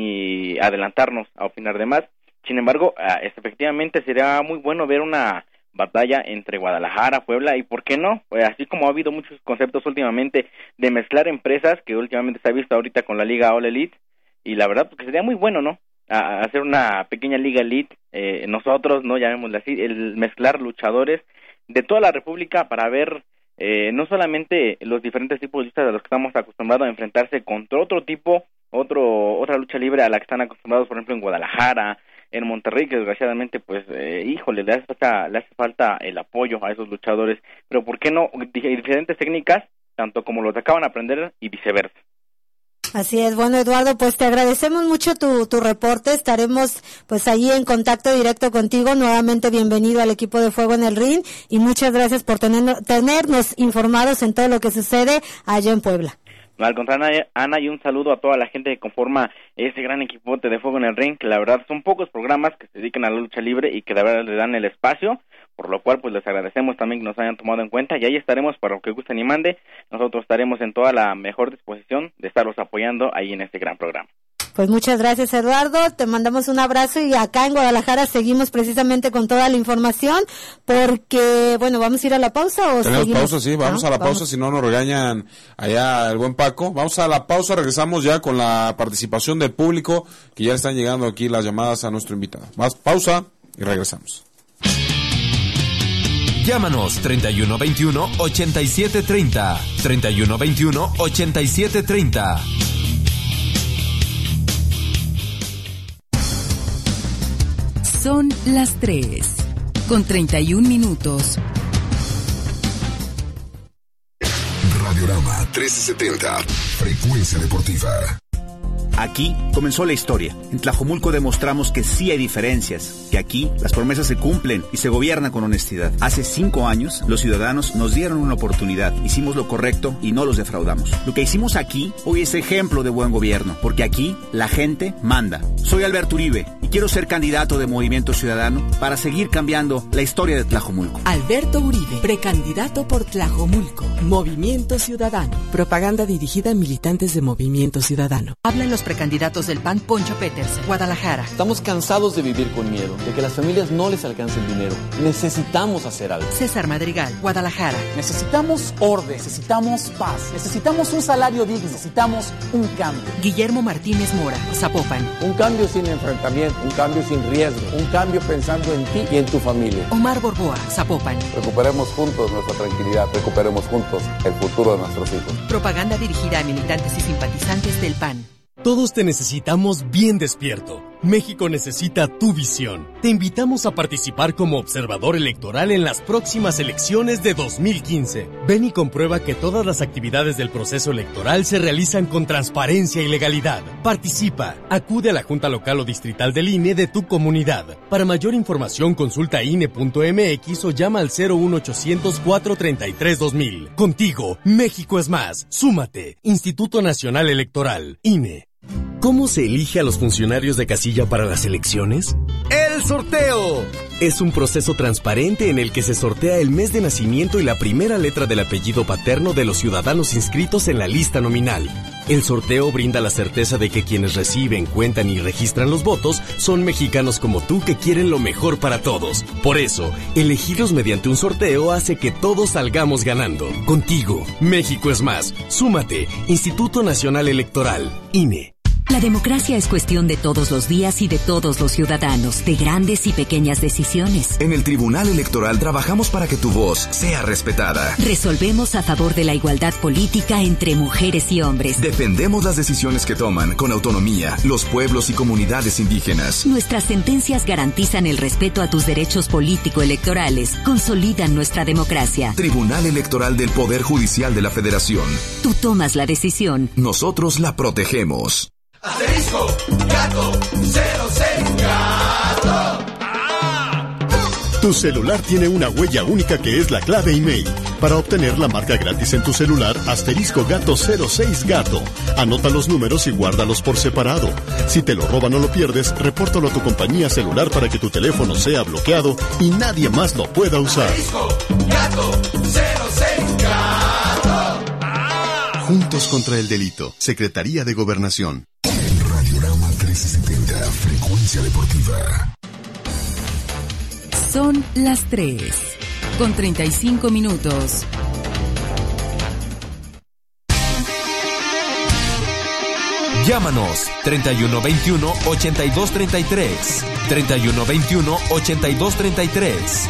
Speaker 25: ni adelantarnos a opinar de más. Sin embargo, eh, efectivamente sería muy bueno ver una batalla entre Guadalajara, Puebla, y por qué no, pues así como ha habido muchos conceptos últimamente de mezclar empresas, que últimamente se ha visto ahorita con la Liga All Elite, y la verdad, porque sería muy bueno, ¿no? a hacer una pequeña liga elite, eh, nosotros, no llamémosle así, el mezclar luchadores de toda la República para ver eh, no solamente los diferentes tipos de luchas a los que estamos acostumbrados a enfrentarse contra otro tipo, otro otra lucha libre a la que están acostumbrados, por ejemplo, en Guadalajara, en Monterrey, que desgraciadamente, pues, eh, híjole, le hace falta, le hace falta el apoyo a esos luchadores, pero ¿por qué no diferentes técnicas, tanto como los acaban de aprender y viceversa?
Speaker 4: Así es, bueno, Eduardo, pues te agradecemos mucho tu, tu reporte, estaremos pues allí en contacto directo contigo, nuevamente bienvenido al equipo de Fuego en el Ring y muchas gracias por tener, tenernos informados en todo lo que sucede allá en Puebla.
Speaker 25: No, al contrario, Ana, y un saludo a toda la gente que conforma ese gran equipote de Fuego en el Ring, que la verdad son pocos programas que se dedican a la lucha libre y que la verdad le dan el espacio, por lo cual pues les agradecemos también que nos hayan tomado en cuenta y ahí estaremos para lo que gusten y mande. Nosotros estaremos en toda la mejor disposición de estarlos apoyando ahí en este gran programa.
Speaker 4: Pues muchas gracias, Eduardo, te mandamos un abrazo y acá en Guadalajara seguimos precisamente con toda la información porque, bueno, ¿vamos a ir a la pausa o
Speaker 2: Tenemos
Speaker 4: seguimos?
Speaker 2: pausa, sí, vamos
Speaker 4: ¿No?
Speaker 2: a la
Speaker 4: vamos.
Speaker 2: pausa, si no nos regañan allá el buen Paco. Vamos a la pausa, regresamos ya con la participación del público, que ya están llegando aquí las llamadas a nuestro invitado. Más pausa y regresamos.
Speaker 1: Llámanos treinta y uno veintiuno ochenta y siete treinta, treinta y uno veintiuno ochenta y siete treinta.
Speaker 7: Son las tres, con treinta y un minutos.
Speaker 21: Radiorama trescientos setenta, frecuencia deportiva.
Speaker 9: Aquí comenzó la historia. En Tlajomulco demostramos que sí hay diferencias, que aquí las promesas se cumplen y se gobierna con honestidad. Hace cinco años, los ciudadanos nos dieron una oportunidad, hicimos lo correcto y no los defraudamos. Lo que hicimos aquí hoy es ejemplo de buen gobierno, porque aquí la gente manda. Soy Alberto Uribe y quiero ser candidato de Movimiento Ciudadano para seguir cambiando la historia de Tlajomulco.
Speaker 11: Alberto Uribe, precandidato por Tlajomulco. Movimiento Ciudadano. Propaganda dirigida a militantes de Movimiento Ciudadano.
Speaker 13: Hablan los precandidatos del P A N, Poncho Peters, Guadalajara.
Speaker 14: Estamos cansados de vivir con miedo, de que las familias no les alcance el dinero. Necesitamos hacer algo.
Speaker 13: César Madrigal, Guadalajara.
Speaker 15: Necesitamos orden, necesitamos paz, necesitamos un salario digno, necesitamos un cambio.
Speaker 13: Guillermo Martínez Mora, Zapopan.
Speaker 26: Un cambio sin enfrentamiento, un cambio sin riesgo, un cambio pensando en ti y en tu familia.
Speaker 13: Omar Borboa, Zapopan.
Speaker 26: Recuperemos juntos nuestra tranquilidad, recuperemos juntos el futuro de nuestros hijos.
Speaker 13: Propaganda dirigida a militantes y simpatizantes del P A N.
Speaker 27: Todos te necesitamos bien despierto. México necesita tu visión. Te invitamos a participar como observador electoral en las próximas elecciones de dos mil quince. Ven y comprueba que todas las actividades del proceso electoral se realizan con transparencia y legalidad. Participa. Acude a la Junta Local o Distrital del I N E de tu comunidad. Para mayor información consulta I N E punto M X o llama al cero uno ochocientos cuatrocientos treinta y tres dos mil. Contigo, México es más. Súmate. Instituto Nacional Electoral, I N E.
Speaker 28: ¿Cómo se elige a los funcionarios de casilla para las elecciones? ¡El sorteo! Es un proceso transparente en el que se sortea el mes de nacimiento y la primera letra del apellido paterno de los ciudadanos inscritos en la lista nominal. El sorteo brinda la certeza de que quienes reciben, cuentan y registran los votos son mexicanos como tú que quieren lo mejor para todos. Por eso, elegirlos mediante un sorteo hace que todos salgamos ganando. Contigo, México es más. Súmate. Instituto Nacional Electoral, I N E.
Speaker 20: La democracia es cuestión de todos los días y de todos los ciudadanos, de grandes y pequeñas decisiones.
Speaker 21: En el Tribunal Electoral trabajamos para que tu voz sea respetada.
Speaker 20: Resolvemos a favor de la igualdad política entre mujeres y hombres.
Speaker 21: Defendemos las decisiones que toman con autonomía los pueblos y comunidades indígenas.
Speaker 20: Nuestras sentencias garantizan el respeto a tus derechos político-electorales, consolidan nuestra democracia.
Speaker 21: Tribunal Electoral del Poder Judicial de la Federación.
Speaker 20: Tú tomas la decisión.
Speaker 21: Nosotros la protegemos.
Speaker 6: Asterisco, gato, cero seis, gato.
Speaker 29: ¡Ah! Tu celular tiene una huella única que es la clave email. Para obtener la marca gratis en tu celular, asterisco gato cero seis gato. Anota los números y guárdalos por separado. Si te lo roban o lo pierdes, repórtalo a tu compañía celular para que tu teléfono sea bloqueado y nadie más lo pueda usar.
Speaker 6: Asterisco, gato, cero seis, gato.
Speaker 29: ¡Ah! Juntos contra el delito. Secretaría de Gobernación.
Speaker 21: Radiorama trescientos setenta, frecuencia deportiva.
Speaker 7: Son las tres, con treinta y cinco minutos.
Speaker 1: Llámanos treinta y uno veintiuno, ochenta y dos treinta y tres. treinta y uno veintiuno, ochenta y dos treinta y tres.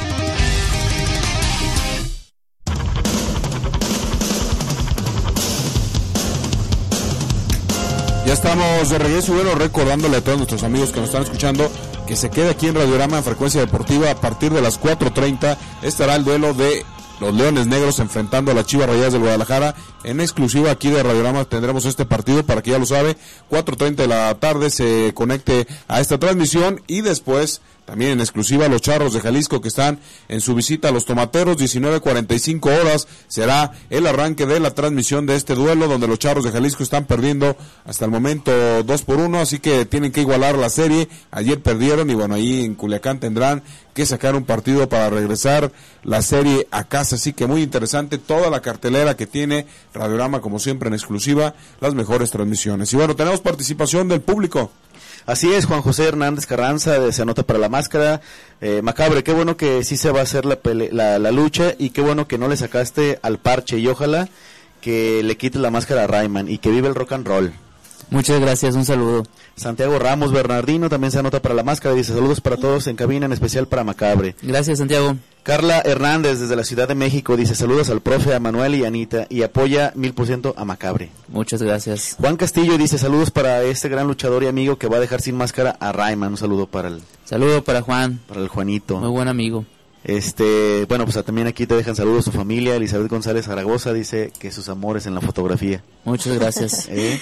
Speaker 2: Ya estamos de regreso, bueno, recordándole a todos nuestros amigos que nos están escuchando que se quede aquí en Radiorama en Frecuencia Deportiva a partir de las cuatro treinta. Estará el duelo de los Leones Negros enfrentando a las Chivas Rayadas del Guadalajara. En exclusiva aquí de Radiorama tendremos este partido para que ya lo sabe, cuatro treinta de la tarde se conecte a esta transmisión y después también en exclusiva los Charros de Jalisco que están en su visita a los Tomateros. Diecinueve cuarenta y cinco horas será el arranque de la transmisión de este duelo donde los Charros de Jalisco están perdiendo hasta el momento dos por uno, así que tienen que igualar la serie. Ayer perdieron y bueno, ahí en Culiacán tendrán que sacar un partido para regresar la serie a casa, así que muy interesante toda la cartelera que tiene Radiorama, como siempre en exclusiva, las mejores transmisiones. Y bueno, tenemos participación del público.
Speaker 3: Así es, Juan José Hernández Carranza de Se Anota para la Máscara. Eh, Macabre, qué bueno que sí se va a hacer la, pele la, la lucha y qué bueno que no le sacaste al parche y ojalá que le quites la máscara a Rayman y que vive el rock and roll.
Speaker 10: Muchas gracias, un saludo.
Speaker 3: Santiago Ramos Bernardino también se anota para la máscara, dice saludos para todos en cabina, en especial para Macabre.
Speaker 10: Gracias, Santiago.
Speaker 3: Carla Hernández desde la Ciudad de México dice saludos al profe, a Manuel y Anita y apoya mil por ciento a Macabre.
Speaker 10: Muchas gracias.
Speaker 3: Juan Castillo dice saludos para este gran luchador y amigo que va a dejar sin máscara a Rayman. Un saludo para el...
Speaker 10: Saludo para Juan.
Speaker 3: Para el Juanito.
Speaker 10: Muy buen amigo.
Speaker 3: Este, bueno, pues también aquí te dejan saludos su familia. Elizabeth González Zaragoza dice que sus amores en la fotografía.
Speaker 10: Muchas gracias.
Speaker 3: ¿Eh?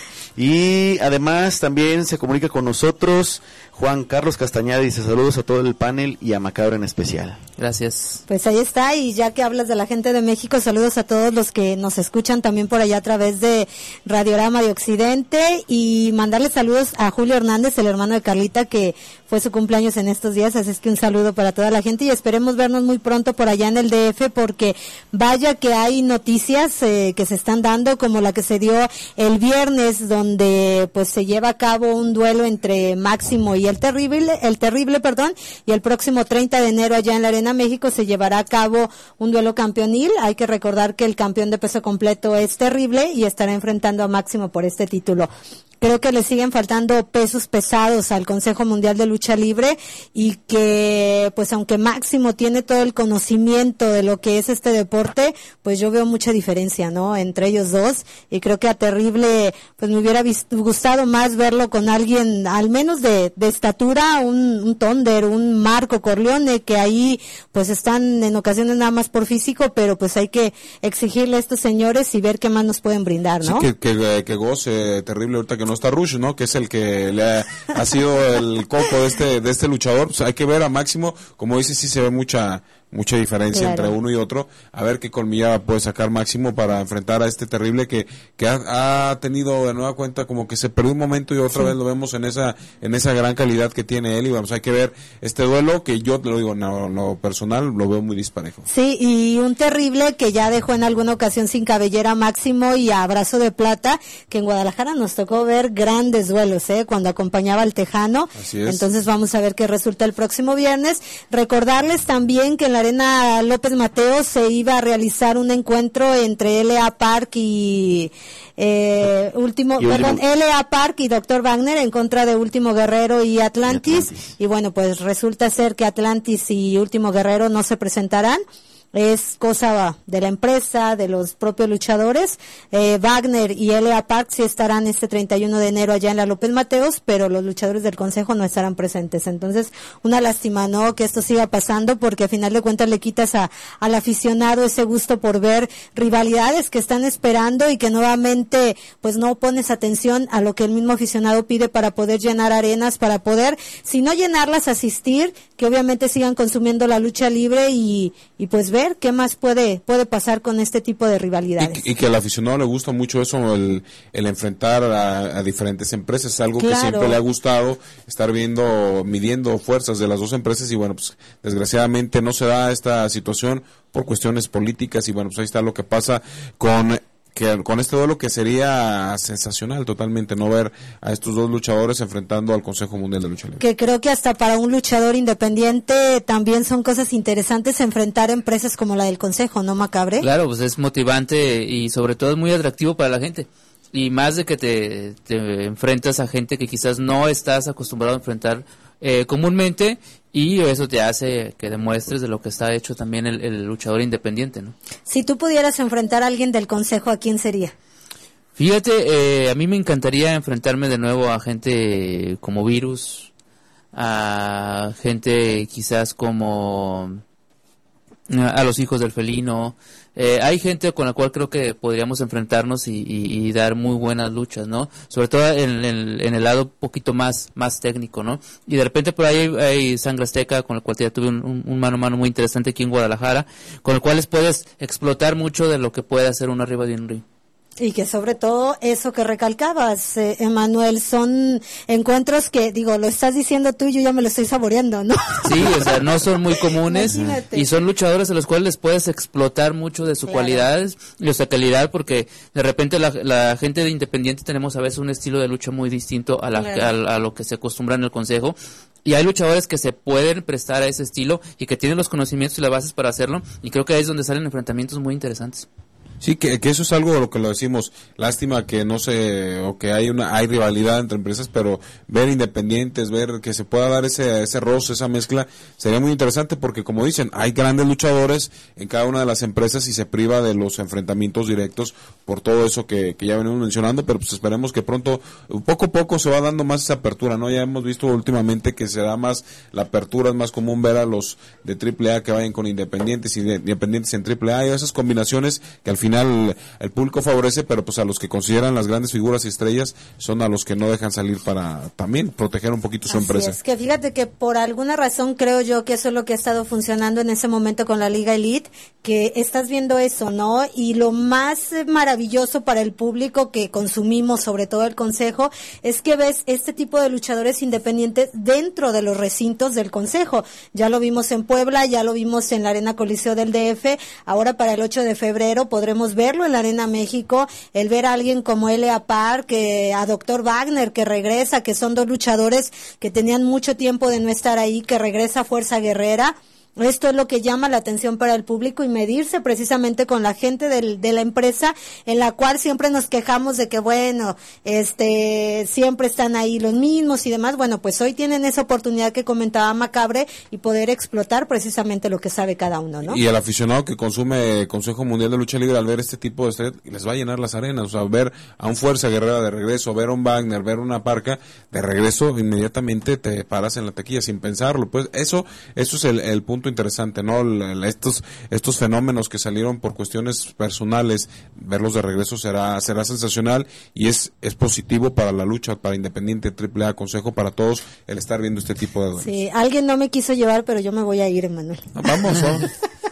Speaker 3: Y además también se comunica con nosotros Juan Carlos Castañeda, dice saludos a todo el panel y a Macabre en especial.
Speaker 10: Gracias.
Speaker 4: Pues ahí está, y ya que hablas de la gente de México, saludos a todos los que nos escuchan también por allá a través de Radiorama de Occidente, y mandarle saludos a Julio Hernández, el hermano de Carlita, que fue su cumpleaños en estos días, así es que un saludo para toda la gente y esperemos vernos muy pronto por allá en el D F, porque vaya que hay noticias eh, que se están dando, como la que se dio el viernes, donde pues se lleva a cabo un duelo entre Máximo y el terrible, el terrible, perdón, y el próximo treinta de enero allá en la Arena México se llevará a cabo un duelo campeonil. Hay que recordar que el campeón de peso completo es Terrible y estará enfrentando a Máximo por este título. Creo que le siguen faltando pesos pesados al Consejo Mundial de Lucha Libre, y que pues aunque Máximo tiene todo el conocimiento de lo que es este deporte, pues yo veo mucha diferencia, ¿no?, entre ellos dos, y creo que a Terrible pues me hubiera visto, gustado más verlo con alguien al menos de, de estatura, un, un Thunder, un Marco Corleone, que ahí pues están en ocasiones nada más por físico, pero pues hay que exigirle a estos señores y ver qué más nos pueden brindar, ¿no?
Speaker 2: Sí, que, que, que goce Terrible ahorita que no está Rush, ¿no?, que es el que le ha, ha sido el coco de este de este luchador. Pues hay que ver a Máximo, como dice, sí se ve mucha mucha diferencia claro. entre uno y otro, a ver qué colmilla puede sacar Máximo para enfrentar a este Terrible que que ha, ha tenido de nueva cuenta como que se perdió un momento y otra sí. vez lo vemos en esa en esa gran calidad que tiene él, y vamos, hay que ver este duelo que yo te lo digo, no, lo personal lo veo muy disparejo.
Speaker 4: Sí, y un Terrible que ya dejó en alguna ocasión sin cabellera a Máximo y a Brazo de Plata, que en Guadalajara nos tocó ver grandes duelos, ¿eh?, cuando acompañaba al Tejano.
Speaker 2: Así es.
Speaker 4: Entonces vamos a ver qué resulta el próximo viernes. Recordarles también que en la Arena López Mateos se iba a realizar un encuentro entre L A Park y eh, último, y perdón, último. L A Park y Doctor Wagner en contra de Último Guerrero y Atlantis, y Atlantis. Y bueno, pues resulta ser que Atlantis y Último Guerrero no se presentarán. Es cosa de la empresa, de los propios luchadores. eh, Wagner y L A Park sí estarán este treinta y uno de enero allá en la López Mateos, pero los luchadores del consejo no estarán presentes. Entonces, una lástima, ¿no?, que esto siga pasando, porque a final de cuentas le quitas a, al aficionado ese gusto por ver rivalidades que están esperando, y que nuevamente pues no pones atención a lo que el mismo aficionado pide para poder llenar arenas, para poder, si no llenarlas, asistir, que obviamente sigan consumiendo la lucha libre y, y pues ver qué más puede puede pasar con este tipo de rivalidades.
Speaker 2: Y, y que al aficionado le gusta mucho eso, el, el enfrentar a, a diferentes empresas, es algo claro. que siempre le ha gustado, estar viendo, midiendo fuerzas de las dos empresas, y bueno, pues desgraciadamente no se da esta situación por cuestiones políticas, y bueno, pues ahí está lo que pasa con que con este duelo, que sería sensacional totalmente no ver a estos dos luchadores enfrentando al Consejo Mundial de Lucha Libre.
Speaker 4: Que creo que hasta para un luchador independiente también son cosas interesantes enfrentar empresas como la del Consejo, ¿no, Macabre?
Speaker 10: Claro, pues es motivante y sobre todo es muy atractivo para la gente. y más de que te, te enfrentas a gente que quizás no estás acostumbrado a enfrentar eh, comúnmente, y eso te hace que demuestres de lo que está hecho también el, el luchador independiente, ¿no?
Speaker 4: Si tú pudieras enfrentar a alguien del consejo, ¿a quién sería?
Speaker 10: Fíjate, eh, a mí me encantaría enfrentarme de nuevo a gente como Virus, a gente quizás como a los hijos del felino. Eh, hay gente con la cual creo que podríamos enfrentarnos y, y, y dar muy buenas luchas, ¿no? Sobre todo en, en, en el lado un poquito más más técnico, ¿no? Y de repente por ahí hay, hay Sangre Azteca, con el cual ya tuve un, un, un mano a mano muy interesante aquí en Guadalajara, con el cual les puedes explotar mucho de lo que puede hacer uno arriba de un ring.
Speaker 4: Y que sobre todo eso que recalcabas, eh, Emanuel, son encuentros que, digo, lo estás diciendo tú y yo ya me lo estoy saboreando, ¿no?
Speaker 10: Sí, o sea, no son muy comunes. Imagínate. Y son luchadores a los cuales les puedes explotar mucho de sus claro. cualidades y de su calidad, porque de repente la, la gente de Independiente tenemos a veces un estilo de lucha muy distinto a, la, claro. a, a lo que se acostumbra en el Consejo. Y hay luchadores que se pueden prestar a ese estilo y que tienen los conocimientos y las bases para hacerlo, y creo que ahí es donde salen enfrentamientos muy interesantes.
Speaker 2: Sí, que, que eso es algo de lo que lo decimos. Lástima que no se, o que hay una, hay rivalidad entre empresas, pero ver independientes, ver que se pueda dar ese, ese roce, esa mezcla, sería muy interesante porque, como dicen, hay grandes luchadores en cada una de las empresas y se priva de los enfrentamientos directos por todo eso que, que ya venimos mencionando, pero pues esperemos que pronto, poco a poco se va dando más esa apertura, ¿no? Ya hemos visto últimamente que se da más la apertura, es más común ver a los de triple A que vayan con independientes y de, independientes en triple A, y esas combinaciones que al final El, el público favorece, pero pues a los que consideran las grandes figuras y estrellas son a los que no dejan salir para también proteger un poquito su
Speaker 4: Así
Speaker 2: empresa.
Speaker 4: Es que fíjate que por alguna razón creo yo que eso es lo que ha estado funcionando en ese momento con la Liga Elite, que estás viendo eso, ¿no? Y lo más maravilloso para el público que consumimos, sobre todo el Consejo, es que ves este tipo de luchadores independientes dentro de los recintos del Consejo. Ya lo vimos en Puebla, ya lo vimos en la Arena Coliseo del D F, ahora para el ocho de febrero podremos verlo en la Arena México, el ver a alguien como L A Park, que a Doctor Wagner, que regresa, que son dos luchadores que tenían mucho tiempo de no estar ahí, que regresa a Fuerza Guerrera. Esto es lo que llama la atención para el público, y medirse precisamente con la gente del, de la empresa, en la cual siempre nos quejamos de que, bueno, este, siempre están ahí los mismos y demás. Bueno, pues hoy tienen esa oportunidad que comentaba Macabre y poder explotar precisamente lo que sabe cada uno, ¿no?
Speaker 2: Y el aficionado que consume Consejo Mundial de Lucha Libre, al ver este tipo de estrellas, les va a llenar las arenas. O sea, ver a un Fuerza Guerrera de regreso, ver a un Wagner, ver una Parca de regreso, inmediatamente te paras en la taquilla sin pensarlo. Pues eso, eso es el, el punto interesante, ¿no? Estos estos fenómenos que salieron por cuestiones personales, verlos de regreso será será sensacional, y es es positivo para la lucha, para Independiente, triple A, Consejo, para todos, el estar viendo este tipo de duelos.
Speaker 4: Sí, alguien no me quiso llevar, pero yo me voy a ir, Emanuel.
Speaker 2: No, vamos, ¿no?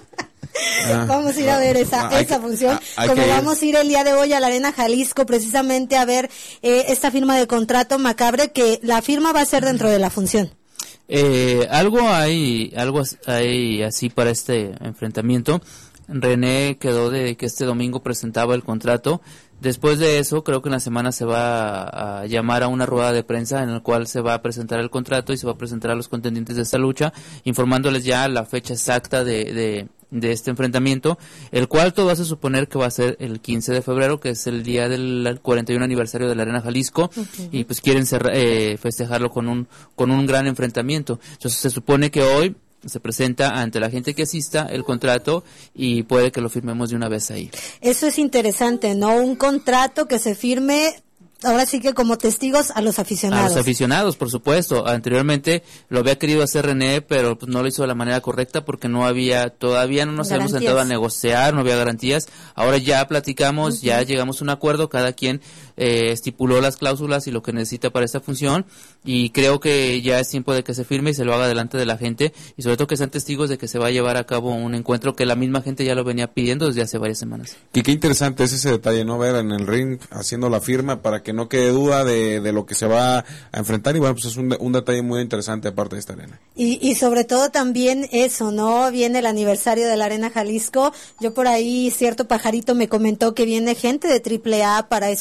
Speaker 4: Ah, vamos a ir a ver esa
Speaker 2: ah,
Speaker 4: esa
Speaker 2: que,
Speaker 4: función,
Speaker 2: ah,
Speaker 4: como vamos a ir el día de hoy a la Arena Jalisco precisamente a ver eh, esta firma de contrato, Macabre, que la firma va a ser dentro de la función.
Speaker 10: Eh, algo hay, algo hay así para este enfrentamiento. René quedó de que este domingo presentaba el contrato. Después de eso, creo que en la semana se va a, a llamar a una rueda de prensa en la cual se va a presentar el contrato y se va a presentar a los contendientes de esta lucha, informándoles ya la fecha exacta de, de, de este enfrentamiento, el cual todo hace suponer que va a ser el quince de febrero, que es el día del cuarenta y uno aniversario de la Arena Jalisco, okay. Y pues quieren cerrar, eh, festejarlo con un con un gran enfrentamiento. Entonces se supone que hoy se presenta ante la gente que asista el contrato y puede que lo firmemos de una vez ahí.
Speaker 4: Eso es interesante, ¿no? Un contrato que se firme, ahora sí que como testigos a los aficionados.
Speaker 10: A los aficionados, por supuesto. Anteriormente lo había querido hacer René, pero pues no lo hizo de la manera correcta porque no había, todavía no nos habíamos sentado a negociar, no había garantías. Ahora ya platicamos, uh-huh. Ya llegamos a un acuerdo, cada quien eh, estipuló las cláusulas y lo que necesita para esta función, y creo que ya es tiempo de que se firme y se lo haga delante de la gente, y sobre todo que sean testigos de que se va a llevar a cabo un encuentro que la misma gente ya lo venía pidiendo desde hace varias semanas.
Speaker 2: Y qué interesante es ese detalle, ¿no? Ver en el ring haciendo la firma para que no quede duda de, de lo que se va a enfrentar, y bueno, pues es un, un detalle muy interesante aparte de esta arena.
Speaker 4: Y, y sobre todo también eso, ¿no? Viene el aniversario de la Arena Jalisco. Yo por ahí, cierto pajarito me comentó que viene gente de triple A para estas funciones.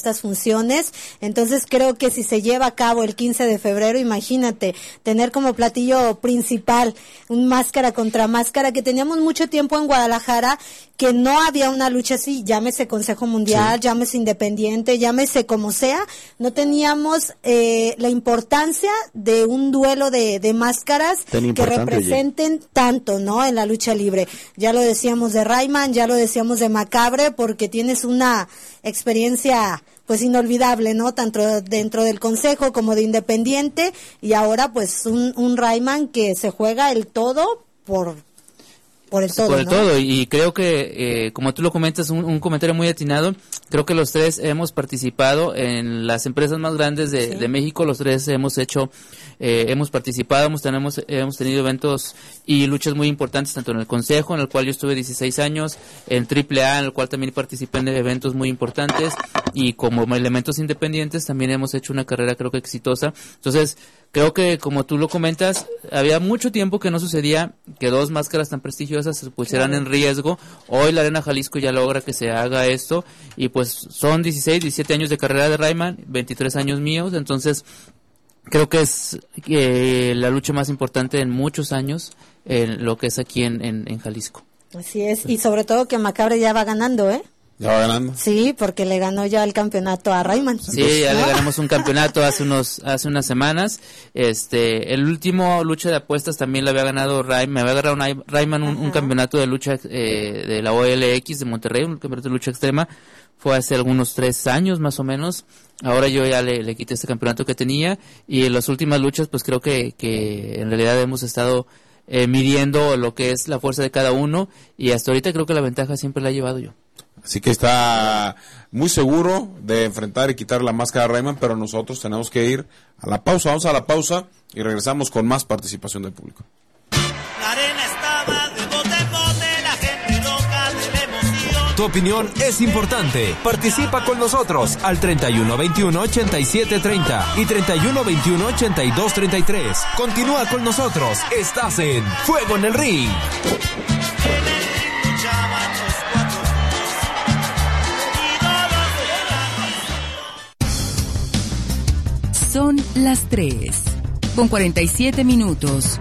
Speaker 4: celebraciones. Entonces creo que si se lleva a cabo el quince de febrero, imagínate, tener como platillo principal un máscara contra máscara, que teníamos mucho tiempo en Guadalajara que no había una lucha así, llámese Consejo Mundial, sí. llámese Independiente, llámese como sea, no teníamos eh, la importancia de un duelo de, de máscaras que representen oye. tanto, ¿no? En la lucha libre. Ya lo decíamos de Rayman, ya lo decíamos de Macabre, porque tienes una experiencia pues inolvidable, ¿no? Tanto dentro del Consejo como de Independiente, y ahora pues un, un Rayman que se juega el todo por por el todo,
Speaker 10: por el
Speaker 4: ¿no?
Speaker 10: todo, y creo que eh, como tú lo comentas, un, un comentario muy atinado. Creo que los tres hemos participado en las empresas más grandes de, sí. de México. Los tres hemos hecho eh, hemos participado, hemos, tenemos, hemos tenido eventos y luchas muy importantes, tanto en el Consejo, en el cual yo estuve dieciséis años, en Triple A, en el cual también participé en eventos muy importantes, y como elementos independientes también hemos hecho una carrera creo que exitosa. Entonces creo que, como tú lo comentas, había mucho tiempo que no sucedía que dos máscaras tan prestigiosas se pusieran en riesgo. Hoy la Arena Jalisco ya logra que se haga esto, y pues son dieciséis, diecisiete años de carrera de Rayman, veintitrés años míos. Entonces creo que es eh, la lucha más importante en muchos años, en lo que es aquí en, en, en Jalisco.
Speaker 4: Así es, y sobre todo que Macabre ya va ganando, ¿eh?
Speaker 2: ¿Ya va ganando?
Speaker 4: Sí, porque le ganó ya el campeonato a Rayman.
Speaker 10: Sí, ya ¿no? le ganamos un campeonato hace unos hace unas semanas. Este, el último lucha de apuestas también le había ganado Rayman, me había ganado Rayman un, un campeonato de lucha eh, de la O L X de Monterrey, un campeonato de lucha extrema. Fue hace algunos tres años más o menos. Ahora yo ya le, le quité este campeonato que tenía, y en las últimas luchas pues creo que, que en realidad hemos estado eh, midiendo lo que es la fuerza de cada uno, y hasta ahorita creo que la ventaja siempre la he llevado yo.
Speaker 2: Así que está muy seguro de enfrentar y quitar la máscara a Rayman, pero nosotros tenemos que ir a la pausa. Vamos a la pausa y regresamos con más participación del público.
Speaker 6: La arena estaba de bote en bote, la gente loca de la emoción.
Speaker 1: Tu opinión es importante. Participa con nosotros al treinta y uno veintiuno ochenta y siete treinta y treinta y uno veintiuno ochenta y dos treinta y tres. Continúa con nosotros. Estás en Fuego en el Ring.
Speaker 7: Son las tres, con cuarenta y siete minutos.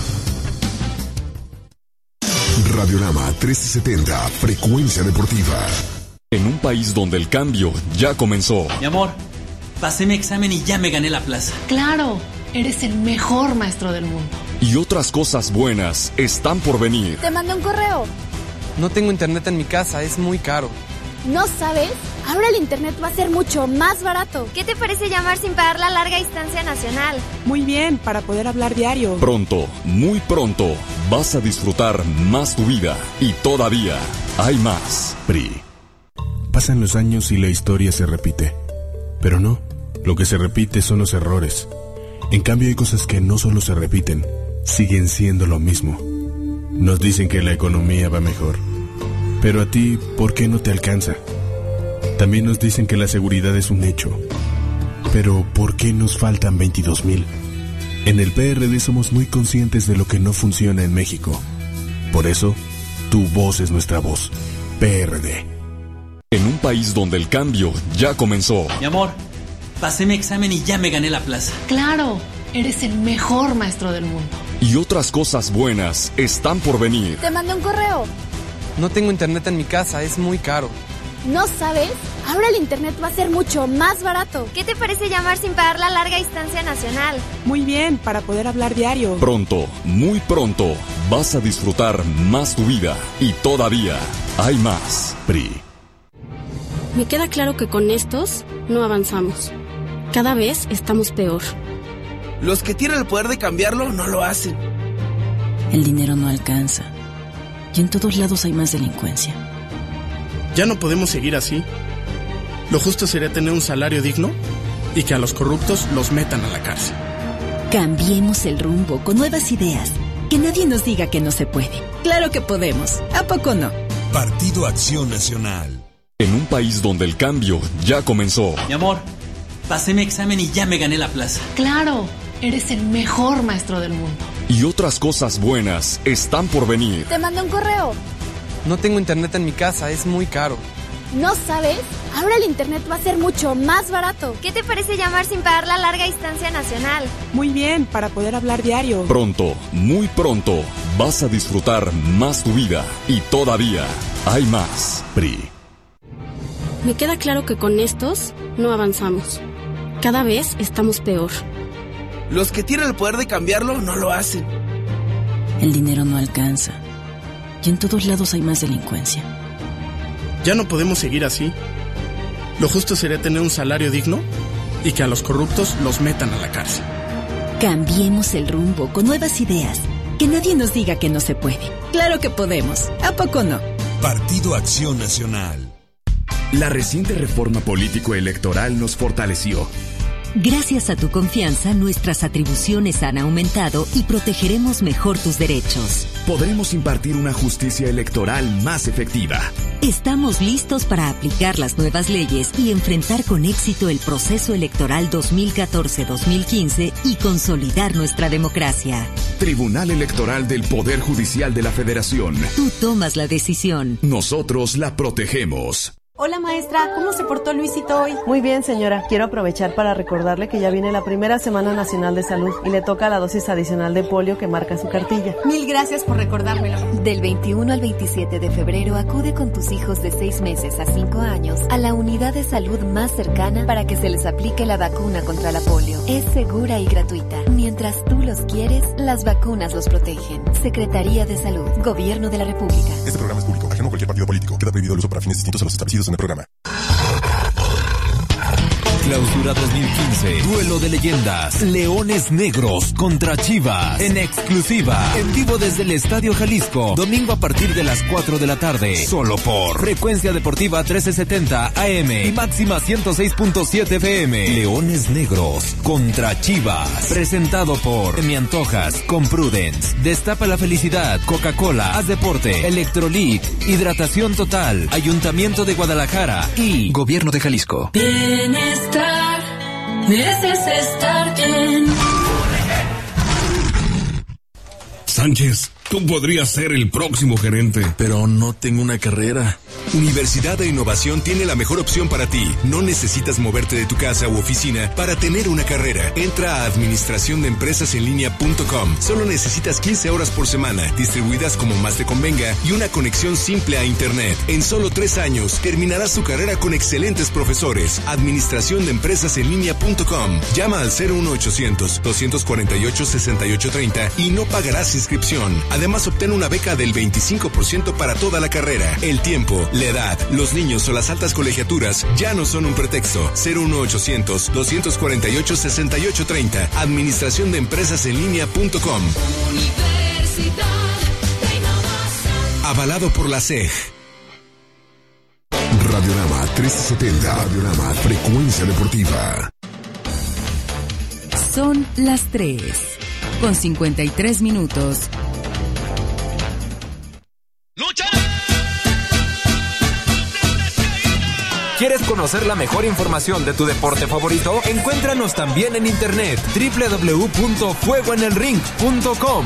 Speaker 21: Radiorama trescientos setenta, frecuencia deportiva. En un país donde el cambio ya comenzó.
Speaker 8: Mi amor, pasé mi examen y ya me gané la plaza.
Speaker 12: Claro, eres el mejor maestro del mundo.
Speaker 21: Y otras cosas buenas están por venir.
Speaker 16: Te mandé un correo.
Speaker 17: No tengo internet en mi casa, es muy caro.
Speaker 16: ¿No sabes? Ahora el internet va a ser mucho más barato.
Speaker 18: ¿Qué te parece llamar sin pagar la larga distancia nacional?
Speaker 12: Muy bien, para poder hablar diario.
Speaker 21: Pronto, muy pronto, vas a disfrutar más tu vida. Y todavía hay más. P R I.
Speaker 19: Pasan los años y la historia se repite. Pero no, lo que se repite son los errores. En cambio hay cosas que no solo se repiten, siguen siendo lo mismo. Nos dicen que la economía va mejor. Pero a ti, ¿por qué no te alcanza? También nos dicen que la seguridad es un hecho. Pero, ¿por qué nos faltan veintidós mil? En el P R D somos muy conscientes de lo que no funciona en México. Por eso, tu voz es nuestra voz. P R D.
Speaker 21: En un país donde el cambio ya comenzó.
Speaker 8: Mi amor, pasé mi examen y ya me gané la plaza.
Speaker 12: Claro, eres el mejor maestro del mundo.
Speaker 21: Y otras cosas buenas están por venir.
Speaker 16: Te mandé un correo.
Speaker 17: No tengo internet en mi casa, es muy caro.
Speaker 16: ¿No sabes? Ahora el internet va a ser mucho más barato.
Speaker 18: ¿Qué te parece llamar sin pagar la larga distancia nacional?
Speaker 12: Muy bien, para poder hablar diario.
Speaker 21: Pronto, muy pronto, vas a disfrutar más tu vida. Y todavía hay más. P R I.
Speaker 22: Me queda claro que con estos no avanzamos. Cada vez estamos peor.
Speaker 23: Los que tienen el poder de cambiarlo no lo hacen.
Speaker 24: El dinero no alcanza. Y en todos lados hay más delincuencia.
Speaker 30: Ya no podemos seguir así. Lo justo sería tener un salario digno y que a los corruptos los metan a la cárcel.
Speaker 20: Cambiemos el rumbo con nuevas ideas. Que nadie nos diga que no se puede. Claro que podemos. ¿A poco no?
Speaker 21: Partido Acción Nacional. En un país donde el cambio ya comenzó.
Speaker 8: Mi amor, pasé mi examen y ya me gané la plaza.
Speaker 12: Claro, eres el mejor maestro del mundo.
Speaker 21: Y otras cosas buenas están por venir.
Speaker 16: Te mandé un correo.
Speaker 17: No tengo internet en mi casa, es muy caro.
Speaker 16: ¿No sabes? Ahora el internet va a ser mucho más barato.
Speaker 18: ¿Qué te parece llamar sin pagar la larga distancia nacional?
Speaker 12: Muy bien, para poder hablar diario.
Speaker 5: Pronto, muy pronto, vas a disfrutar más tu vida. Y todavía hay más. P R I.
Speaker 22: Me queda claro que con estos no avanzamos. Cada vez estamos peor.
Speaker 23: Los que tienen el poder de cambiarlo no lo hacen.
Speaker 24: El dinero no alcanza. Y en todos lados hay más delincuencia.
Speaker 30: Ya no podemos seguir así. Lo justo sería tener un salario digno y que a los corruptos los metan a la cárcel.
Speaker 20: Cambiemos el rumbo con nuevas ideas. Que nadie nos diga que no se puede. Claro que podemos. ¿A poco no?
Speaker 21: Partido Acción Nacional.
Speaker 9: La reciente reforma político-electoral nos fortaleció.
Speaker 20: Gracias a tu confianza, nuestras atribuciones han aumentado y protegeremos mejor tus derechos.
Speaker 9: Podremos impartir una justicia electoral más efectiva.
Speaker 20: Estamos listos para aplicar las nuevas leyes y enfrentar con éxito el proceso electoral dos mil catorce dos mil quince y consolidar nuestra democracia.
Speaker 9: Tribunal Electoral del Poder Judicial de la Federación.
Speaker 20: Tú tomas la decisión.
Speaker 9: Nosotros la protegemos.
Speaker 11: Hola maestra, ¿cómo se portó Luisito hoy? Muy bien señora, quiero aprovechar para recordarle que ya viene la primera Semana Nacional de Salud y le toca la dosis adicional de polio que marca su cartilla.
Speaker 13: Mil gracias por recordármelo.
Speaker 14: Del veintiuno al veintisiete de febrero acude con tus hijos de seis meses a cinco años a la unidad de salud más cercana para que se les aplique la vacuna contra la polio. Es segura y gratuita. Mientras tú los quieres, las vacunas los protegen. Secretaría de Salud, Gobierno de la República.
Speaker 15: Este programa es público, ajeno a cualquier partido político. Queda prohibido el uso para fines distintos a los establecidos en el programa.
Speaker 1: Clausura dos mil quince. Duelo de leyendas. Leones Negros contra Chivas. En exclusiva. En vivo desde el Estadio Jalisco. Domingo a partir de las cuatro de la tarde. Solo por Frecuencia Deportiva trece setenta A M y Máxima ciento seis punto siete F M. Leones Negros contra Chivas. Presentado por Me Antojas, con Prudence, Destapa la Felicidad, Coca-Cola, Haz Deporte, Electrolit, Hidratación Total, Ayuntamiento de Guadalajara y Gobierno de Jalisco.
Speaker 25: Bienestar, mereces estar bien.
Speaker 5: Sánchez, tú podrías ser el próximo gerente.
Speaker 26: Pero no tengo una carrera.
Speaker 21: Universidad de Innovación tiene la mejor opción para ti. No necesitas moverte de tu casa u oficina para tener una carrera. Entra a administración de empresas en línea punto com. Solo necesitas quince horas por semana, distribuidas como más te convenga y una conexión simple a internet. En solo tres años terminarás tu carrera con excelentes profesores. administración de empresas en línea punto com. Llama al cero uno ochocientos, doscientos cuarenta y ocho, sesenta y ocho treinta y no pagarás inscripción. Además, obtén una beca del veinticinco por ciento para toda la carrera. El tiempo, la edad, los niños o las altas colegiaturas ya no son un pretexto. cero uno ochocientos, doscientos cuarenta y ocho, sesenta y ocho treinta. administración de empresas en línea punto com.
Speaker 25: Universidad de Innovación.
Speaker 21: Avalado por la C E G.
Speaker 5: Radiorama trece setenta. Radiorama Frecuencia Deportiva.
Speaker 7: Son las tres, con cincuenta y tres minutos.
Speaker 1: ¿Quieres conocer la mejor información de tu deporte favorito? Encuéntranos también en internet doble u doble u doble u punto fuego en el ring punto com.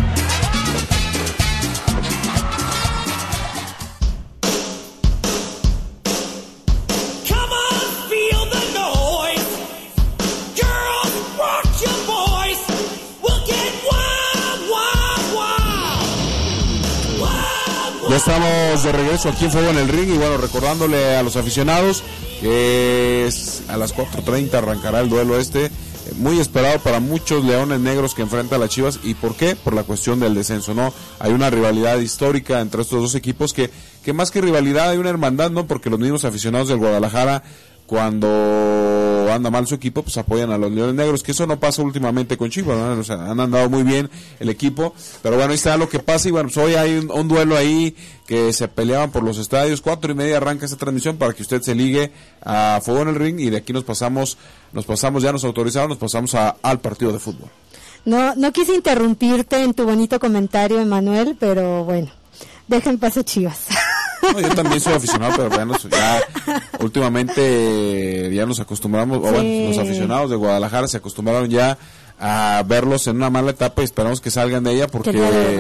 Speaker 2: Ya estamos de regreso aquí en Fuego en el Ring y bueno, recordándole a los aficionados que es a las cuatro treinta arrancará el duelo este, muy esperado para muchos Leones Negros que enfrenta a las Chivas. ¿Y por qué? Por la cuestión del descenso, ¿no? Hay una rivalidad histórica entre estos dos equipos que, que más que rivalidad hay una hermandad, ¿no? Porque los mismos aficionados del Guadalajara, cuando anda mal su equipo, pues apoyan a los Leones Negros, que eso no pasa últimamente con Chivas, ¿no? O sea, han andado muy bien el equipo, pero bueno, ahí está lo que pasa y bueno, pues hoy hay un, un duelo ahí que se peleaban por los estadios. Cuatro y media arranca esta transmisión para que usted se ligue a Fuego en el Ring y de aquí nos pasamos, nos pasamos, ya nos autorizaron, nos pasamos a, al partido de fútbol.
Speaker 4: No, no quise interrumpirte en tu bonito comentario, Emanuel, pero bueno, dejen pase Chivas.
Speaker 2: No, yo también soy aficionado, pero bueno, ya últimamente ya nos acostumbramos, sí. O bueno, los aficionados de Guadalajara se acostumbraron ya a verlos en una mala etapa y esperamos que salgan de ella porque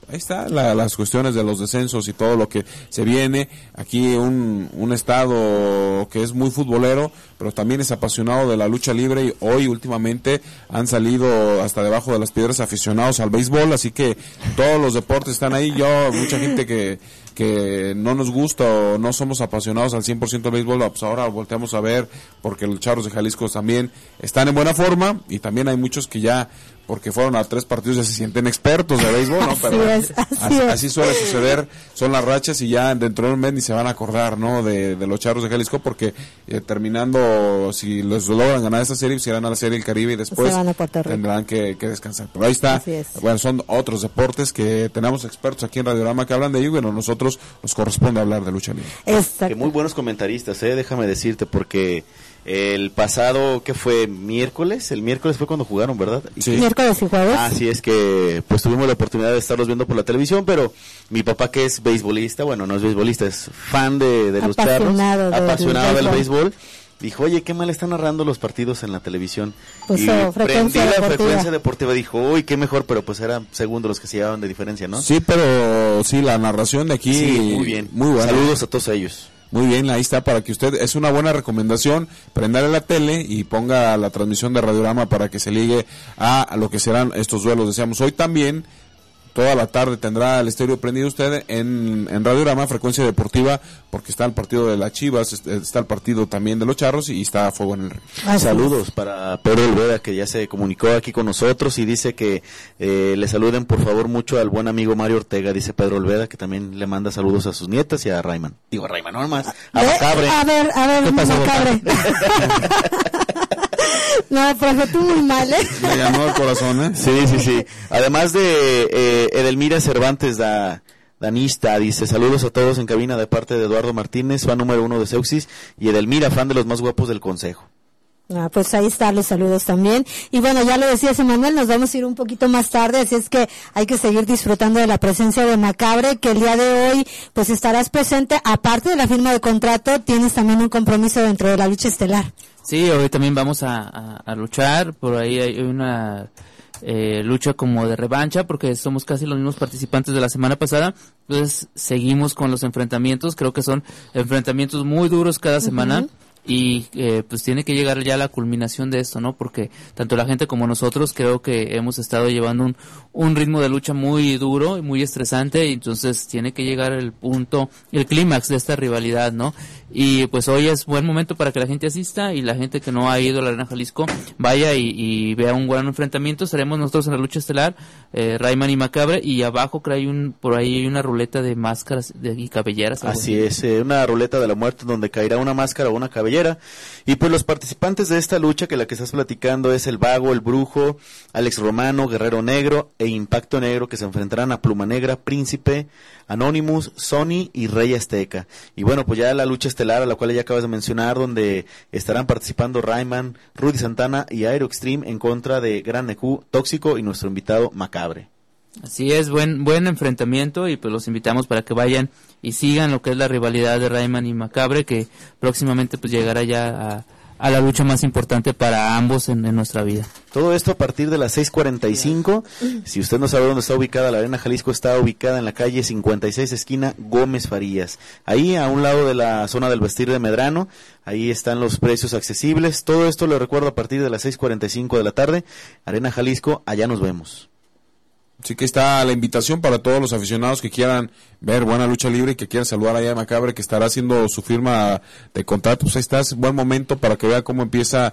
Speaker 2: Ahí está la, las cuestiones de los descensos y todo lo que se viene. Aquí un, un estado que es muy futbolero, pero también es apasionado de la lucha libre, y hoy últimamente han salido hasta debajo de las piedras aficionados al béisbol, así que todos los deportes están ahí. Yo, mucha gente que que no nos gusta o no somos apasionados al cien por ciento del béisbol, pues ahora volteamos a ver, porque los Charros de Jalisco también están en buena forma, y también hay muchos que ya, porque fueron a tres partidos, ya se sienten expertos de béisbol, ¿no? Pero
Speaker 4: así es, así,
Speaker 2: así,
Speaker 4: es.
Speaker 2: así suele suceder, son las rachas, y ya dentro de un mes ni se van a acordar, ¿no? De, de los Charros de Jalisco, porque eh, terminando, si les logran ganar esta serie, se irán a la Serie del Caribe y después tendrán que, que descansar. Pero ahí está, bueno, son otros deportes que tenemos expertos aquí en Radiorama que hablan de ello, y bueno, nosotros nos corresponde hablar de lucha libre.
Speaker 3: Que muy buenos comentaristas, eh, déjame decirte, porque el pasado, ¿qué fue? Miércoles, el miércoles fue cuando jugaron, ¿verdad?
Speaker 4: Sí. Miércoles y jueves.
Speaker 3: Así es que, pues tuvimos la oportunidad de estarlos viendo por la televisión, pero mi papá, que es beisbolista, bueno, no es beisbolista, es fan de, de los Charros, apasionado del béisbol, dijo, oye, qué mal están narrando los partidos en la televisión.
Speaker 4: Pues
Speaker 3: y
Speaker 4: so,
Speaker 3: prendí la
Speaker 4: deportiva.
Speaker 3: frecuencia deportiva, dijo, uy, qué mejor, pero pues eran segundos los que se llevaban de diferencia, ¿no?
Speaker 2: Sí, pero sí, la narración de aquí,
Speaker 3: sí, muy bien,
Speaker 2: muy buena.
Speaker 3: Saludos a todos ellos.
Speaker 2: Muy bien, ahí está, para que usted, es una buena recomendación, prenderle la tele y ponga la transmisión de Radiorama para que se ligue a, a lo que serán estos duelos. Decíamos, hoy también, toda la tarde tendrá el estéreo prendido usted en, en Radiorama, frecuencia deportiva, porque está el partido de las Chivas, está el partido también de los Charros y está Fuego en el Ring.
Speaker 3: Saludos para Pedro Olvera, que ya se comunicó aquí con nosotros y dice que eh, le saluden por favor mucho al buen amigo Mario Ortega, dice Pedro Olvera, que también le manda saludos a sus nietas y a Rayman. Digo a Rayman, no más, a Macabre.
Speaker 4: A ver, a ver, Macabre. No, profe, tú muy mal, ¿eh?
Speaker 2: Me llamó el corazón, ¿eh?
Speaker 3: Sí, sí, sí. Además de eh, Edelmira Cervantes, da, danista, dice, saludos a todos en cabina de parte de Eduardo Martínez, fan número uno de Seuxis, y Edelmira, fan de los más guapos del consejo.
Speaker 4: Ah, pues ahí están los saludos también. Y bueno, ya lo decía Emanuel, nos vamos a ir un poquito más tarde, así es que hay que seguir disfrutando de la presencia de Macabre, que el día de hoy pues estarás presente. Aparte de la firma de contrato, tienes también un compromiso dentro de la lucha estelar.
Speaker 6: Sí, hoy también vamos a, a, a luchar, por ahí hay una eh, lucha como de revancha, porque somos casi los mismos participantes de la semana pasada, entonces seguimos con los enfrentamientos, creo que son enfrentamientos muy duros cada semana. Uh-huh. Y eh, pues tiene que llegar ya la culminación de esto, ¿no? Porque tanto la gente como nosotros creo que hemos estado llevando un, un ritmo de lucha muy duro y muy estresante, y entonces tiene que llegar el punto, el clímax de esta rivalidad, ¿no? Y pues hoy es buen momento para que la gente asista, y la gente que no ha ido a la Arena Jalisco vaya y, y vea un buen enfrentamiento. Estaremos nosotros en la lucha estelar, eh, Rayman y Macabre, y abajo creo hay un, por ahí hay una ruleta de máscaras de, y cabelleras.
Speaker 3: Así es, eh, una ruleta de la muerte donde caerá una máscara o una cabellera. Y pues los participantes de esta lucha, que la que estás platicando es el Vago, el Brujo, Alex Romano, Guerrero Negro e Impacto Negro, que se enfrentarán a Pluma Negra, Príncipe, Anonymous, Sony y Rey Azteca. Y bueno, pues ya la lucha estelar a la cual ya acabas de mencionar, donde estarán participando Rayman, Rudy Santana y Aero Extreme en contra de Gran Neju, Tóxico y nuestro invitado Macabre.
Speaker 6: Así es, buen buen enfrentamiento, y pues los invitamos para que vayan y sigan lo que es la rivalidad de Rayman y Macabre, que próximamente pues llegará ya a, a la lucha más importante para ambos en, en nuestra vida.
Speaker 3: Todo esto a partir de las seis cuarenta y cinco. Si usted no sabe dónde está ubicada la Arena Jalisco, está ubicada en la calle cincuenta y seis, esquina Gómez Farías. Ahí a un lado de la zona del Vestir de Medrano, ahí están los precios accesibles. Todo esto lo recuerdo a partir de las seis cuarenta y cinco de la tarde. Arena Jalisco, allá nos vemos.
Speaker 2: Así que está la invitación para todos los aficionados que quieran ver buena lucha libre y que quieran saludar allá a Macabre, que estará haciendo su firma de contrato. Pues ahí está, es buen momento para que vea cómo empieza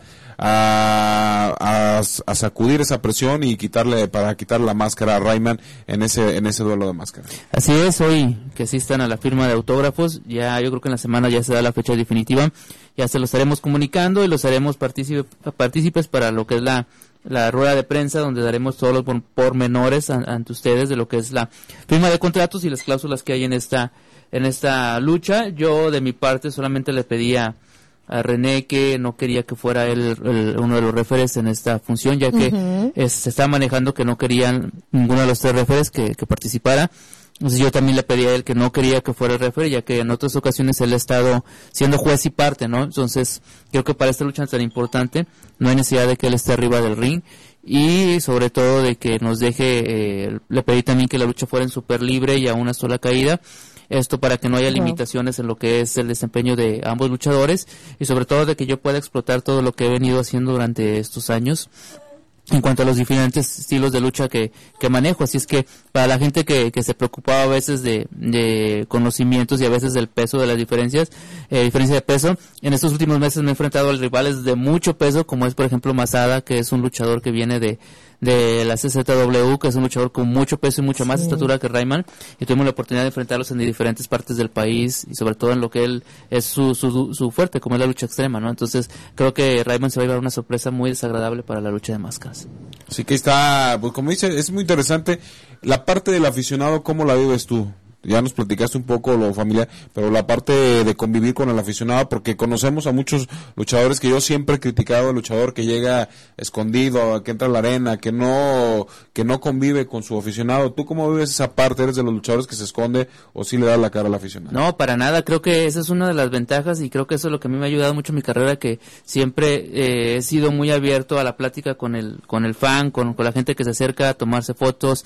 Speaker 2: a, a, a sacudir esa presión y quitarle, para quitarle la máscara a Rayman en ese, en ese duelo de máscara.
Speaker 6: Así es, hoy que asistan a la firma de autógrafos, ya yo creo que en la semana ya se da la fecha definitiva, ya se los estaremos comunicando y los haremos partícipe, partícipes para lo que es la la rueda de prensa, donde daremos todos los pormenores ante ustedes de lo que es la firma de contratos y las cláusulas que hay en esta en esta lucha. Yo de mi parte solamente le pedía a René que no quería que fuera él el, uno de los referees en esta función, ya que uh-huh. es, se está manejando que no querían ninguno de los tres referees que, que participara. Entonces yo también le pedí a él que no quería que fuera el referee, ya que en otras ocasiones él ha estado siendo juez y parte, ¿no? Entonces creo que para esta lucha tan importante no hay necesidad de que él esté arriba del ring, y sobre todo de que nos deje, eh, le pedí también que la lucha fuera en super libre y a una sola caída, esto para que no haya limitaciones en lo que es el desempeño de ambos luchadores y sobre todo de que yo pueda explotar todo lo que he venido haciendo durante estos años en cuanto a los diferentes estilos de lucha que, que manejo. Así es que para la gente que, que se preocupaba a veces de, de conocimientos y a veces del peso de las diferencias, eh, diferencia de peso, en estos últimos meses me he enfrentado a rivales de mucho peso, como es por ejemplo Masada, que es un luchador que viene de de la C Z W, que es un luchador con mucho peso y mucha más sí. estatura que Rayman, y tuvimos la oportunidad de enfrentarlos en diferentes partes del país y sobre todo en lo que él es su, su, su fuerte, como es la lucha extrema, ¿no? Entonces creo que Rayman se va a llevar una sorpresa muy desagradable para la lucha de máscaras.
Speaker 2: Así que está, pues como dice, es muy interesante la parte del aficionado. ¿Cómo la vives tú? Ya nos platicaste un poco lo familiar, pero la parte de convivir con el aficionado, porque conocemos a muchos luchadores que yo siempre he criticado, el luchador que llega escondido, que entra a la arena, que no que no convive con su aficionado. ¿Tú cómo vives esa parte? ¿Eres de los luchadores que se esconde o sí le das la cara al aficionado?
Speaker 6: No, para nada. Creo que esa es una de las ventajas y creo que eso es lo que a mí me ha ayudado mucho en mi carrera, que siempre eh, he sido muy abierto a la plática con el con el fan, con, con la gente que se acerca a tomarse fotos,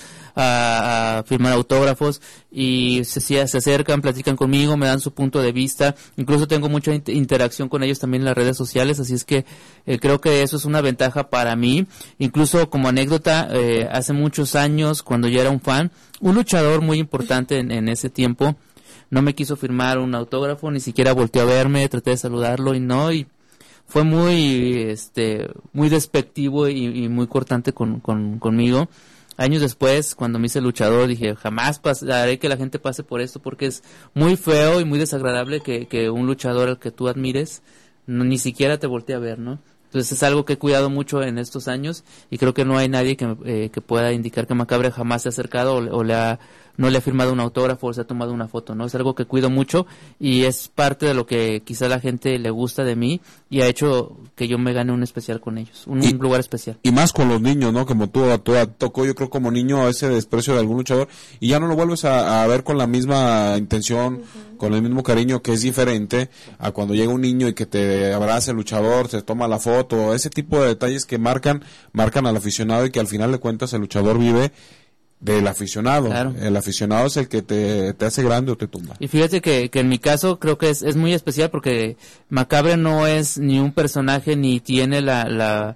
Speaker 6: a, a firmar autógrafos, y se, se acercan, platican conmigo, me dan su punto de vista, incluso tengo mucha inter- interacción con ellos también en las redes sociales, así es que eh, creo que eso es una ventaja para mí. Incluso como anécdota, eh, hace muchos años, cuando yo era un fan, un luchador muy importante en, en ese tiempo no me quiso firmar un autógrafo, ni siquiera volteó a verme, traté de saludarlo y no, y fue muy este muy despectivo y, y muy cortante con, con conmigo. Años después, cuando me hice luchador, dije, jamás pas- haré que la gente pase por esto, porque es muy feo y muy desagradable que, que un luchador al que tú admires no, ni siquiera te voltee a ver, ¿no? Entonces es algo que he cuidado mucho en estos años y creo que no hay nadie que, eh, que pueda indicar que Macabre jamás se ha acercado o, o le ha, no le ha firmado un autógrafo o se ha tomado una foto, ¿no? Es algo que cuido mucho y es parte de lo que quizá la gente le gusta de mí y ha hecho que yo me gane un especial con ellos, un,
Speaker 2: y,
Speaker 6: un lugar especial.
Speaker 2: Y más con los niños, ¿no? Como tú, tú tocó, yo creo, como niño ese desprecio de algún luchador y ya no lo vuelves a, a ver con la misma intención, uh-huh. con el mismo cariño, que es diferente a cuando llega un niño y que te abraza el luchador, se toma la foto, ese tipo de detalles que marcan, marcan al aficionado y que al final de cuentas el luchador vive del aficionado. Claro. El aficionado es el que te, te hace grande o te tumba.
Speaker 6: Y fíjate que, que en mi caso creo que es, es muy especial porque Macabre no es ni un personaje ni tiene la, la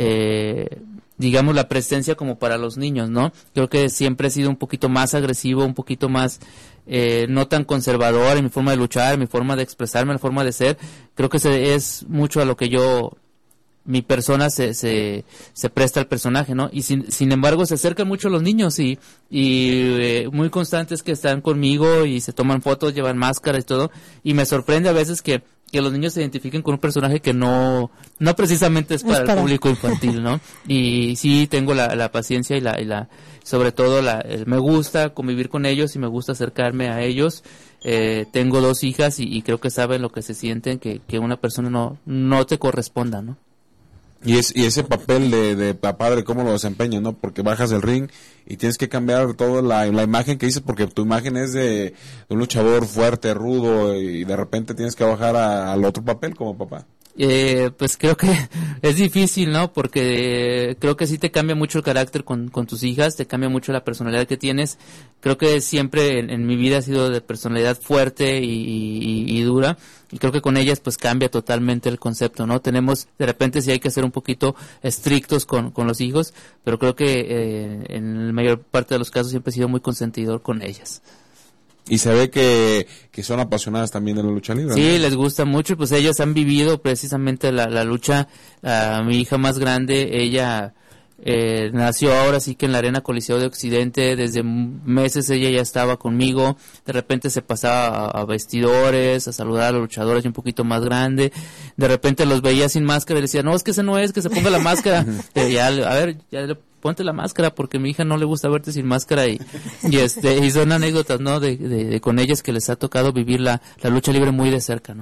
Speaker 6: eh, digamos la presencia como para los niños, ¿no? Creo que siempre he sido un poquito más agresivo, un poquito más eh, no tan conservador en mi forma de luchar, en mi forma de expresarme, en la forma de ser. Creo que se, es mucho a lo que yo... mi persona se, se, se presta al personaje, ¿no? Y sin, sin embargo se acercan mucho los niños y, y eh, muy constantes que están conmigo y se toman fotos, llevan máscaras y todo, y me sorprende a veces que, que los niños se identifiquen con un personaje que no, no precisamente es para, es para. el público infantil, ¿no? Y sí tengo la, la paciencia y la, y la, sobre todo la, el, me gusta convivir con ellos y me gusta acercarme a ellos. Eh, tengo dos hijas y, y creo que saben lo que se sienten, que, que una persona no, no te corresponda, ¿no?
Speaker 2: Y, es, y ese papel de, de padre, ¿cómo lo desempeñas, no? Porque bajas del ring y tienes que cambiar toda la, la imagen que dices, porque tu imagen es de, de un luchador fuerte, rudo, y de repente tienes que bajar a, al otro papel como papá.
Speaker 6: Eh, pues creo que es difícil, ¿no? Porque creo que sí te cambia mucho el carácter con, con tus hijas, te cambia mucho la personalidad que tienes. Creo que siempre en, en mi vida ha sido de personalidad fuerte y, y, y dura, y creo que con ellas pues cambia totalmente el concepto, ¿no? Tenemos, de repente sí hay que ser un poquito estrictos con, con los hijos, pero creo que eh, en la mayor parte de los casos siempre he sido muy consentidor con ellas.
Speaker 2: Y se ve que, que son apasionadas también de la lucha libre,
Speaker 6: sí,
Speaker 2: ¿no?
Speaker 6: Les gusta mucho, pues ellos han vivido precisamente la, la lucha. Uh, mi hija más grande, ella eh, nació ahora sí que en la Arena Coliseo de Occidente, desde meses ella ya estaba conmigo, de repente se pasaba a, a vestidores, a saludar a los luchadores y un poquito más grande, de repente los veía sin máscara y le decía, no, es que ese no es, que se ponga la máscara, eh, ya, a ver, ya le ponte la máscara porque a mi hija no le gusta verte sin máscara y, y este y son anécdotas, ¿no? De, de, de con ellas que les ha tocado vivir la, la lucha libre muy de cerca, ¿no?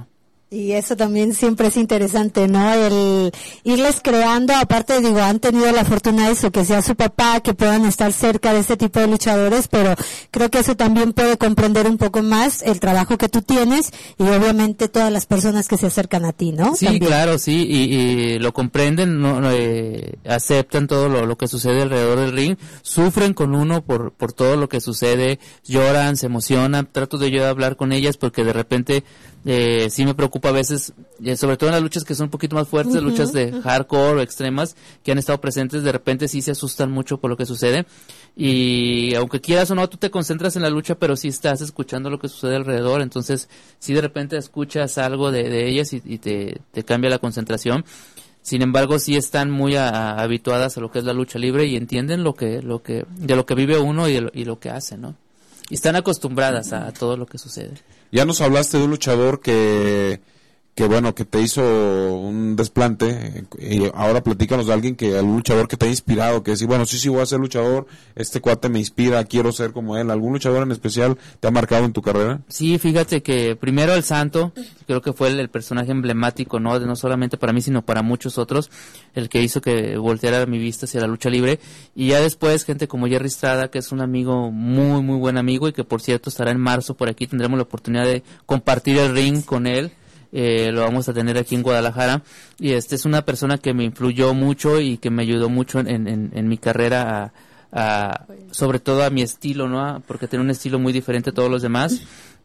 Speaker 4: Y eso también siempre es interesante, ¿no? El irles creando, aparte digo, han tenido la fortuna de eso, que sea su papá, que puedan estar cerca de este tipo de luchadores, pero creo que eso también puede comprender un poco más el trabajo que tú tienes y obviamente todas las personas que se acercan a ti, ¿no?
Speaker 6: Sí,
Speaker 4: también.
Speaker 6: Claro, sí, y, y lo comprenden, no, eh, aceptan todo lo, lo que sucede alrededor del ring, sufren con uno por, por todo lo que sucede, lloran, se emocionan, trato de yo de hablar con ellas porque de repente Eh, sí me preocupa a veces, eh, sobre todo en las luchas que son un poquito más fuertes, uh-huh, luchas de uh-huh. hardcore o extremas que han estado presentes, de repente sí se asustan mucho por lo que sucede y aunque quieras o no, tú te concentras en la lucha, pero sí estás escuchando lo que sucede alrededor, entonces si de repente escuchas algo de, de ellas y, y te, te cambia la concentración. Sin embargo, sí están muy a, a, habituadas a lo que es la lucha libre y entienden lo que, lo que, de lo que vive uno y, el, y lo que hace, ¿no? Y están acostumbradas a, a todo lo que sucede.
Speaker 2: Ya nos hablaste de un luchador que, que bueno, que te hizo un desplante, y ahora platícanos de alguien que, algún luchador que te ha inspirado, que decir, bueno, sí, sí voy a ser luchador, este cuate me inspira, quiero ser como él. ¿Algún luchador en especial te ha marcado en tu carrera?
Speaker 6: Sí, fíjate que primero el Santo, creo que fue el, el personaje emblemático, ¿no? De, no solamente para mí, sino para muchos otros, el que hizo que volteara mi vista hacia la lucha libre, y ya después gente como Jerry Estrada, que es un amigo, muy, muy buen amigo, y que por cierto estará en marzo por aquí, tendremos la oportunidad de compartir el ring con él. Eh, lo vamos a tener aquí en Guadalajara y este es una persona que me influyó mucho y que me ayudó mucho en, en, en mi carrera a, a, sobre todo a mi estilo, ¿no? Porque tiene un estilo muy diferente a todos los demás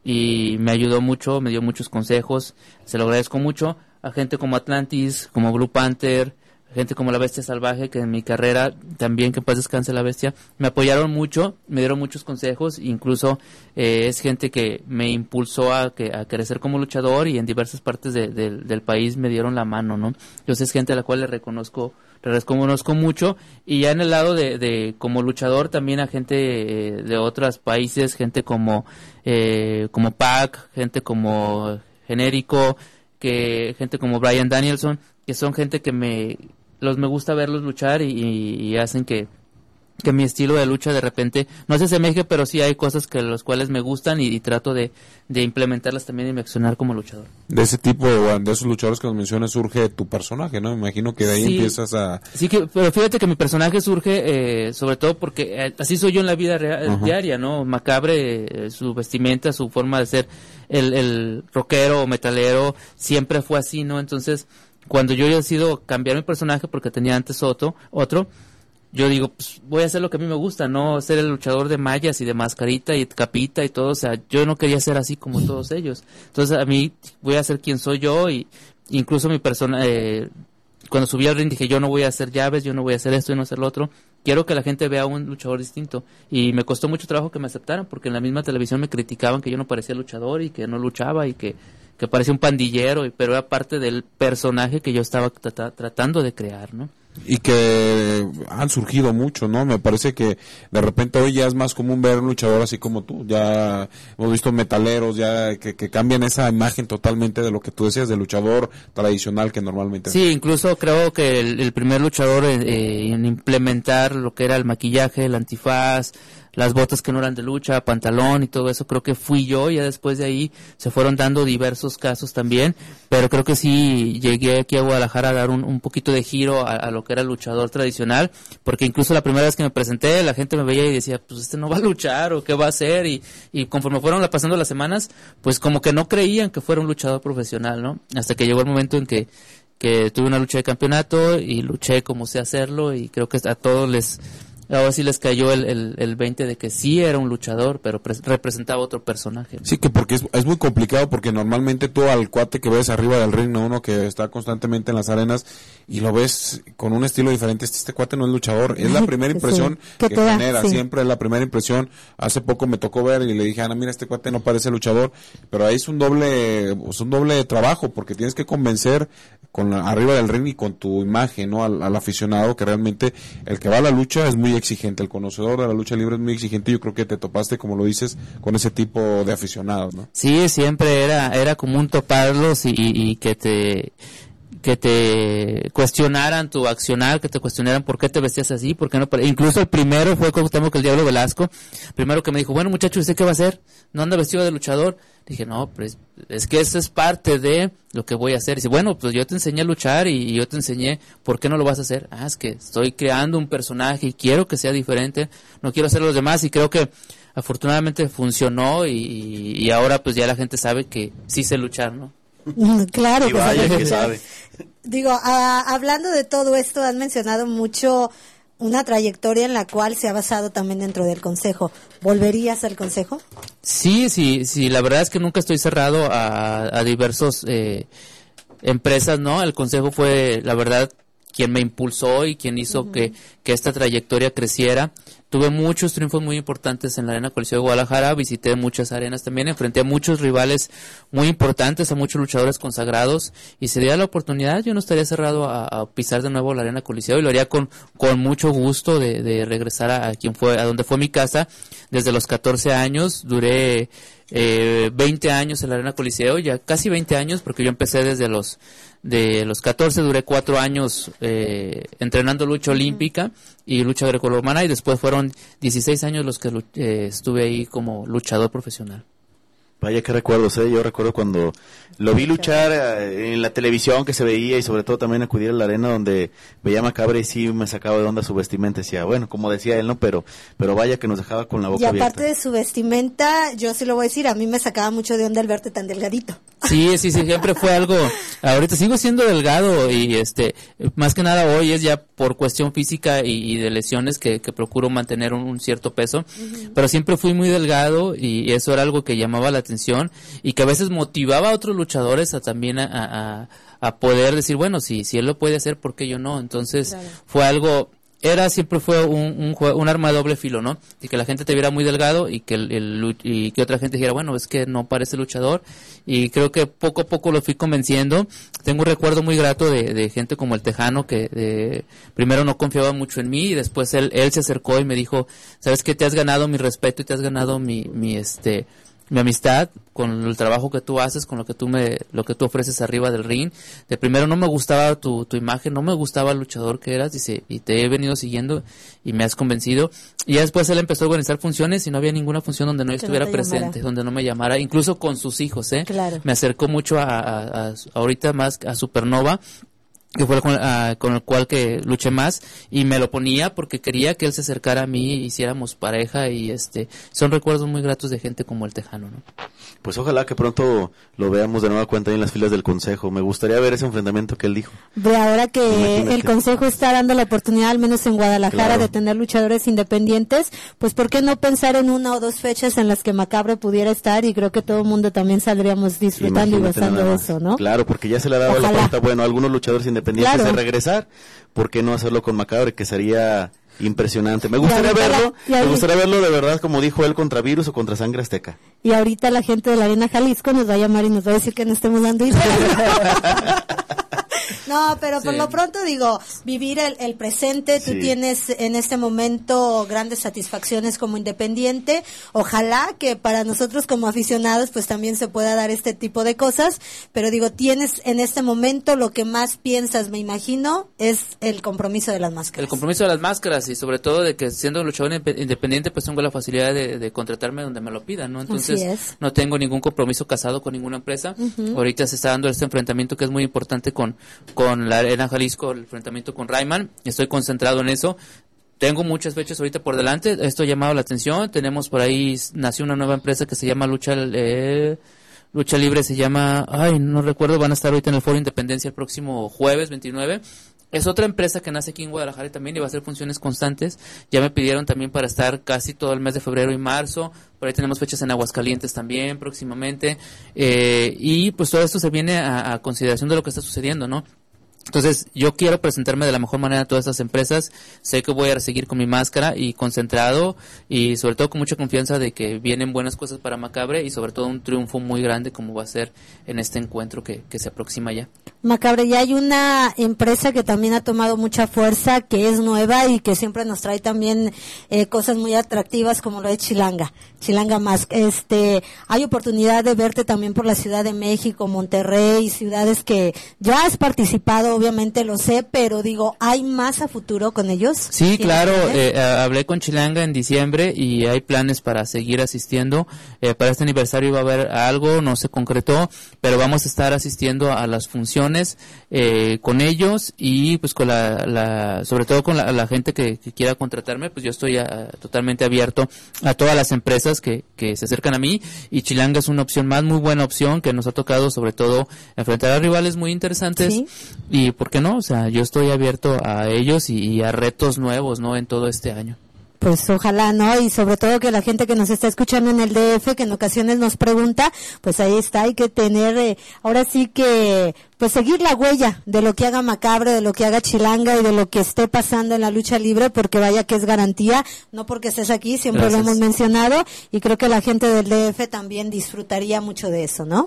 Speaker 6: y me ayudó mucho, me dio muchos consejos, se lo agradezco mucho a gente como Atlantis, como Blue Panther, gente como La Bestia Salvaje, que en mi carrera también, que en paz descanse la bestia, me apoyaron mucho, me dieron muchos consejos, incluso eh, es gente que me impulsó a, que, a crecer como luchador y en diversas partes de, de, del país me dieron la mano, ¿no? Entonces es gente a la cual le reconozco, le reconozco mucho, y ya en el lado de, de como luchador también a gente eh, de otros países, gente como, eh, como Pac, gente como Genérico, que gente como Bryan Danielson, que son gente que me los me gusta verlos luchar y, y, y hacen que, que mi estilo de lucha de repente no se asemeje, pero sí hay cosas que los cuales me gustan y, y trato de, de implementarlas también y me accionar como luchador.
Speaker 2: De ese tipo, de esos luchadores que nos mencionas, surge tu personaje, ¿no? Me imagino que de ahí sí, empiezas a...
Speaker 6: Sí, que, pero fíjate que mi personaje surge eh, sobre todo porque eh, así soy yo en la vida real, uh-huh. diaria, ¿no? Macabre, eh, su vestimenta, su forma de ser, el, el rockero o metalero, siempre fue así, ¿no? Entonces, cuando yo he decidido cambiar mi personaje porque tenía antes otro, otro, yo digo, pues voy a hacer lo que a mí me gusta, no ser el luchador de mallas y de mascarita y capita y todo, o sea, yo no quería ser así como todos ellos. Entonces a mí voy a ser quien soy yo y incluso mi persona, eh, cuando subí al ring dije, yo no voy a hacer llaves, yo no voy a hacer esto y no hacer lo otro. Quiero que la gente vea un luchador distinto. Y me costó mucho trabajo que me aceptaran porque en la misma televisión me criticaban que yo no parecía luchador y que no luchaba y que que parecía un pandillero, pero era parte del personaje que yo estaba tra- tratando de crear, ¿no?
Speaker 2: Y que han surgido mucho, ¿no? Me parece que de repente hoy ya es más común ver un luchador así como tú. Ya hemos visto metaleros ya que, que cambian esa imagen totalmente de lo que tú decías, del luchador tradicional que normalmente...
Speaker 6: Sí, incluso creo que el, el primer luchador eh, en implementar lo que era el maquillaje, el antifaz, las botas que no eran de lucha, pantalón y todo eso, creo que fui yo. Ya después de ahí se fueron dando diversos casos también, pero creo que sí llegué aquí a Guadalajara a dar un, un poquito de giro a, a lo que era el luchador tradicional, porque incluso la primera vez que me presenté la gente me veía y decía, pues este no va a luchar o qué va a hacer, y, y conforme fueron la, pasando las semanas, pues como que no creían que fuera un luchador profesional, ¿no? Hasta que llegó el momento en que que tuve una lucha de campeonato y luché como sé hacerlo, y creo que a todos les... ahora sí les cayó el, el, el veinte de que sí era un luchador, pero pre- representaba otro personaje.
Speaker 2: Sí, que porque es, es muy complicado, porque normalmente tú al cuate que ves arriba del ring, ¿no? Uno que está constantemente en las arenas y lo ves con un estilo diferente, este, este cuate no es luchador, es la primera impresión sí, que, que genera, sí. Siempre es la primera impresión. Hace poco me tocó ver y le dije, Ana, mira, este cuate no parece luchador, pero ahí es un doble, es un doble trabajo, porque tienes que convencer con la, arriba del ring y con tu imagen, ¿no? Al, al aficionado, que realmente el que va a la lucha es muy exigente, el conocedor de la lucha libre es muy exigente. Yo creo que te topaste, como lo dices, con ese tipo de aficionados, ¿no?
Speaker 6: Sí, siempre era era común toparlos y, y, y que te que te cuestionaran tu accionar, que te cuestionaran por qué te vestías así, por qué no. Incluso el primero fue Cuauhtémoc el Diablo Velasco, primero que me dijo, bueno muchacho, ¿usted qué va a hacer? ¿No anda vestido de luchador? Dije, no, pues es que eso es parte de lo que voy a hacer. Dice, bueno, pues yo te enseñé a luchar y, y yo te enseñé, ¿por qué no lo vas a hacer? Ah, es que estoy creando un personaje y quiero que sea diferente, no quiero hacer los demás, y creo que afortunadamente funcionó y, y ahora pues ya la gente sabe que sí sé luchar, ¿no?
Speaker 4: Claro,
Speaker 3: y vaya que sabe.
Speaker 4: Digo, a, hablando de todo esto, han mencionado mucho una trayectoria en la cual se ha basado también dentro del consejo. ¿Volverías al consejo?
Speaker 6: Sí, sí, sí, la verdad es que nunca estoy cerrado a, a diversos eh, empresas, ¿no? El consejo fue, la verdad, quien me impulsó y quien hizo uh-huh. que, que esta trayectoria creciera. Tuve muchos triunfos muy importantes en la Arena Coliseo de Guadalajara, visité muchas arenas también, enfrenté a muchos rivales muy importantes, a muchos luchadores consagrados, y si diera la oportunidad yo no estaría cerrado a, a pisar de nuevo la Arena Coliseo, y lo haría con, con mucho gusto de, de regresar a, a quien fue, a donde fue mi casa. Desde los catorce años, duré eh, veinte años en la Arena Coliseo, ya casi veinte años, porque yo empecé desde los de los catorce, duré cuatro años eh, entrenando lucha olímpica y lucha grecorromana, y después fueron dieciséis años los que eh, estuve ahí como luchador profesional.
Speaker 3: Vaya que recuerdos, ¿eh? Yo recuerdo cuando lo vi luchar eh, en la televisión que se veía, y sobre todo también acudir a la arena donde veía a Macabre y sí me sacaba de onda su vestimenta. Decía, bueno, como decía él, ¿no? Pero pero vaya que nos dejaba con la boca abierta.
Speaker 4: Y aparte abierta. De su vestimenta, yo sí lo voy a decir, a mí me sacaba mucho de onda el verte tan delgadito.
Speaker 6: Sí, sí, sí, siempre fue algo. Ahorita sigo siendo delgado y este, más que nada hoy es ya por cuestión física y, y de lesiones que, que procuro mantener un, un cierto peso, uh-huh. pero siempre fui muy delgado y eso era algo que llamaba la atención y que a veces motivaba a otros luchadores a también a, a, a poder decir, bueno, si, si él lo puede hacer, ¿por qué yo no? Entonces claro. fue algo... Era, siempre fue un, un, un arma de doble filo, ¿no? Y que la gente te viera muy delgado y que el, el, y que otra gente dijera, bueno, es que no parece luchador. Y creo que poco a poco lo fui convenciendo. Tengo un recuerdo muy grato de, de gente como el Tejano, que de, primero no confiaba mucho en mí y después él, él se acercó y me dijo, ¿sabes qué? Te has ganado mi respeto y te has ganado mi, mi este... mi amistad con el trabajo que tú haces, con lo que tú me, lo que tú ofreces arriba del ring. De primero no me gustaba tu, tu imagen, no me gustaba el luchador que eras, dice, y te he venido siguiendo y me has convencido. Y ya después él empezó a organizar funciones y no había ninguna función donde no que estuviera no presente, llamara. donde no me llamara, incluso con sus hijos, eh.
Speaker 4: Claro.
Speaker 6: Me acercó mucho a, a, a ahorita más a Supernova, que fue con, uh, con el cual que luché más, y me lo ponía porque quería que él se acercara a mí y hiciéramos pareja, y este son recuerdos muy gratos de gente como el Tejano, ¿no?
Speaker 3: Pues ojalá que pronto lo veamos de nueva cuenta ahí en las filas del Consejo. Me gustaría ver ese enfrentamiento que él dijo.
Speaker 4: De ahora que Imagínate. el Consejo está dando la oportunidad, al menos en Guadalajara, claro. de tener luchadores independientes, pues ¿por qué no pensar en una o dos fechas en las que Macabre pudiera estar? Y creo que todo el mundo también saldríamos disfrutando Imagínate y gozando de eso, ¿no?
Speaker 3: Claro, porque ya se le ha dado ojalá. la pauta, bueno, a algunos luchadores independientes claro. de regresar, ¿por qué no hacerlo con Macabre? Que sería impresionante. Me gustaría ahorita, verlo, me gustaría verlo de verdad, como dijo él, contra Virus o contra Sangre Azteca.
Speaker 4: Y ahorita la gente de la Arena Jalisco nos va a llamar y nos va a decir que no estemos dando ideas. No, pero por sí. lo pronto digo, vivir el, el presente, tú sí. tienes en este momento grandes satisfacciones como independiente, ojalá que para nosotros como aficionados pues también se pueda dar este tipo de cosas, pero digo, tienes en este momento lo que más piensas, me imagino, es el compromiso de las máscaras.
Speaker 6: El compromiso de las máscaras y sobre todo de que siendo luchador independiente pues tengo la facilidad de, de contratarme donde me lo pidan, ¿no? Entonces no tengo ningún compromiso casado con ninguna empresa. Uh-huh. Ahorita se está dando este enfrentamiento que es muy importante con con la Arena Jalisco, el enfrentamiento con Rayman, estoy concentrado en eso. Tengo muchas fechas ahorita por delante, esto ha llamado la atención. Tenemos por ahí, nació una nueva empresa que se llama Lucha eh, Lucha Libre, se llama, ay, no recuerdo, van a estar ahorita en el Foro Independencia el próximo jueves veintinueve. Es otra empresa que nace aquí en Guadalajara y también iba a hacer funciones constantes. Ya me pidieron también para estar casi todo el mes de febrero y marzo. Por ahí tenemos fechas en Aguascalientes también próximamente. Eh, y pues todo esto se viene a, a consideración de lo que está sucediendo, ¿no? Entonces, yo quiero presentarme de la mejor manera a todas estas empresas. Sé que voy a seguir con mi máscara y concentrado y sobre todo con mucha confianza de que vienen buenas cosas para Macabre y sobre todo un triunfo muy grande como va a ser en este encuentro que, que se aproxima ya.
Speaker 4: Macabre, ya hay una empresa que también ha tomado mucha fuerza, que es nueva y que siempre nos trae también eh, cosas muy atractivas como lo de Chilanga, Chilanga Mask. Este, hay oportunidad de verte también por la Ciudad de México, Monterrey, ciudades que ya has participado, obviamente lo sé, pero digo, ¿hay más a futuro con ellos?
Speaker 6: Sí, claro, eh, hablé con Chilanga en diciembre y hay planes para seguir asistiendo. Eh, para este aniversario va a haber algo, no se concretó, pero vamos a estar asistiendo a las funciones eh, con ellos y pues con la, la sobre todo con la, la gente que, que quiera contratarme, pues yo estoy a, totalmente abierto a todas las empresas que, que se acercan a mí y Chilanga es una opción más, muy buena opción que nos ha tocado sobre todo enfrentar a rivales muy interesantes. ¿Sí? Y ¿por qué no? O sea, yo estoy abierto a ellos y, y a retos nuevos, ¿no? En todo este año.
Speaker 4: Pues ojalá, ¿no? Y sobre todo que la gente que nos está escuchando en el D F, que en ocasiones nos pregunta, pues ahí está, hay que tener, eh, ahora sí que, pues seguir la huella de lo que haga Macabre, de lo que haga Chilanga y de lo que esté pasando en la lucha libre, porque vaya que es garantía, no porque estés aquí, siempre Gracias. Lo hemos mencionado, y creo que la gente del D F también disfrutaría mucho de eso, ¿no?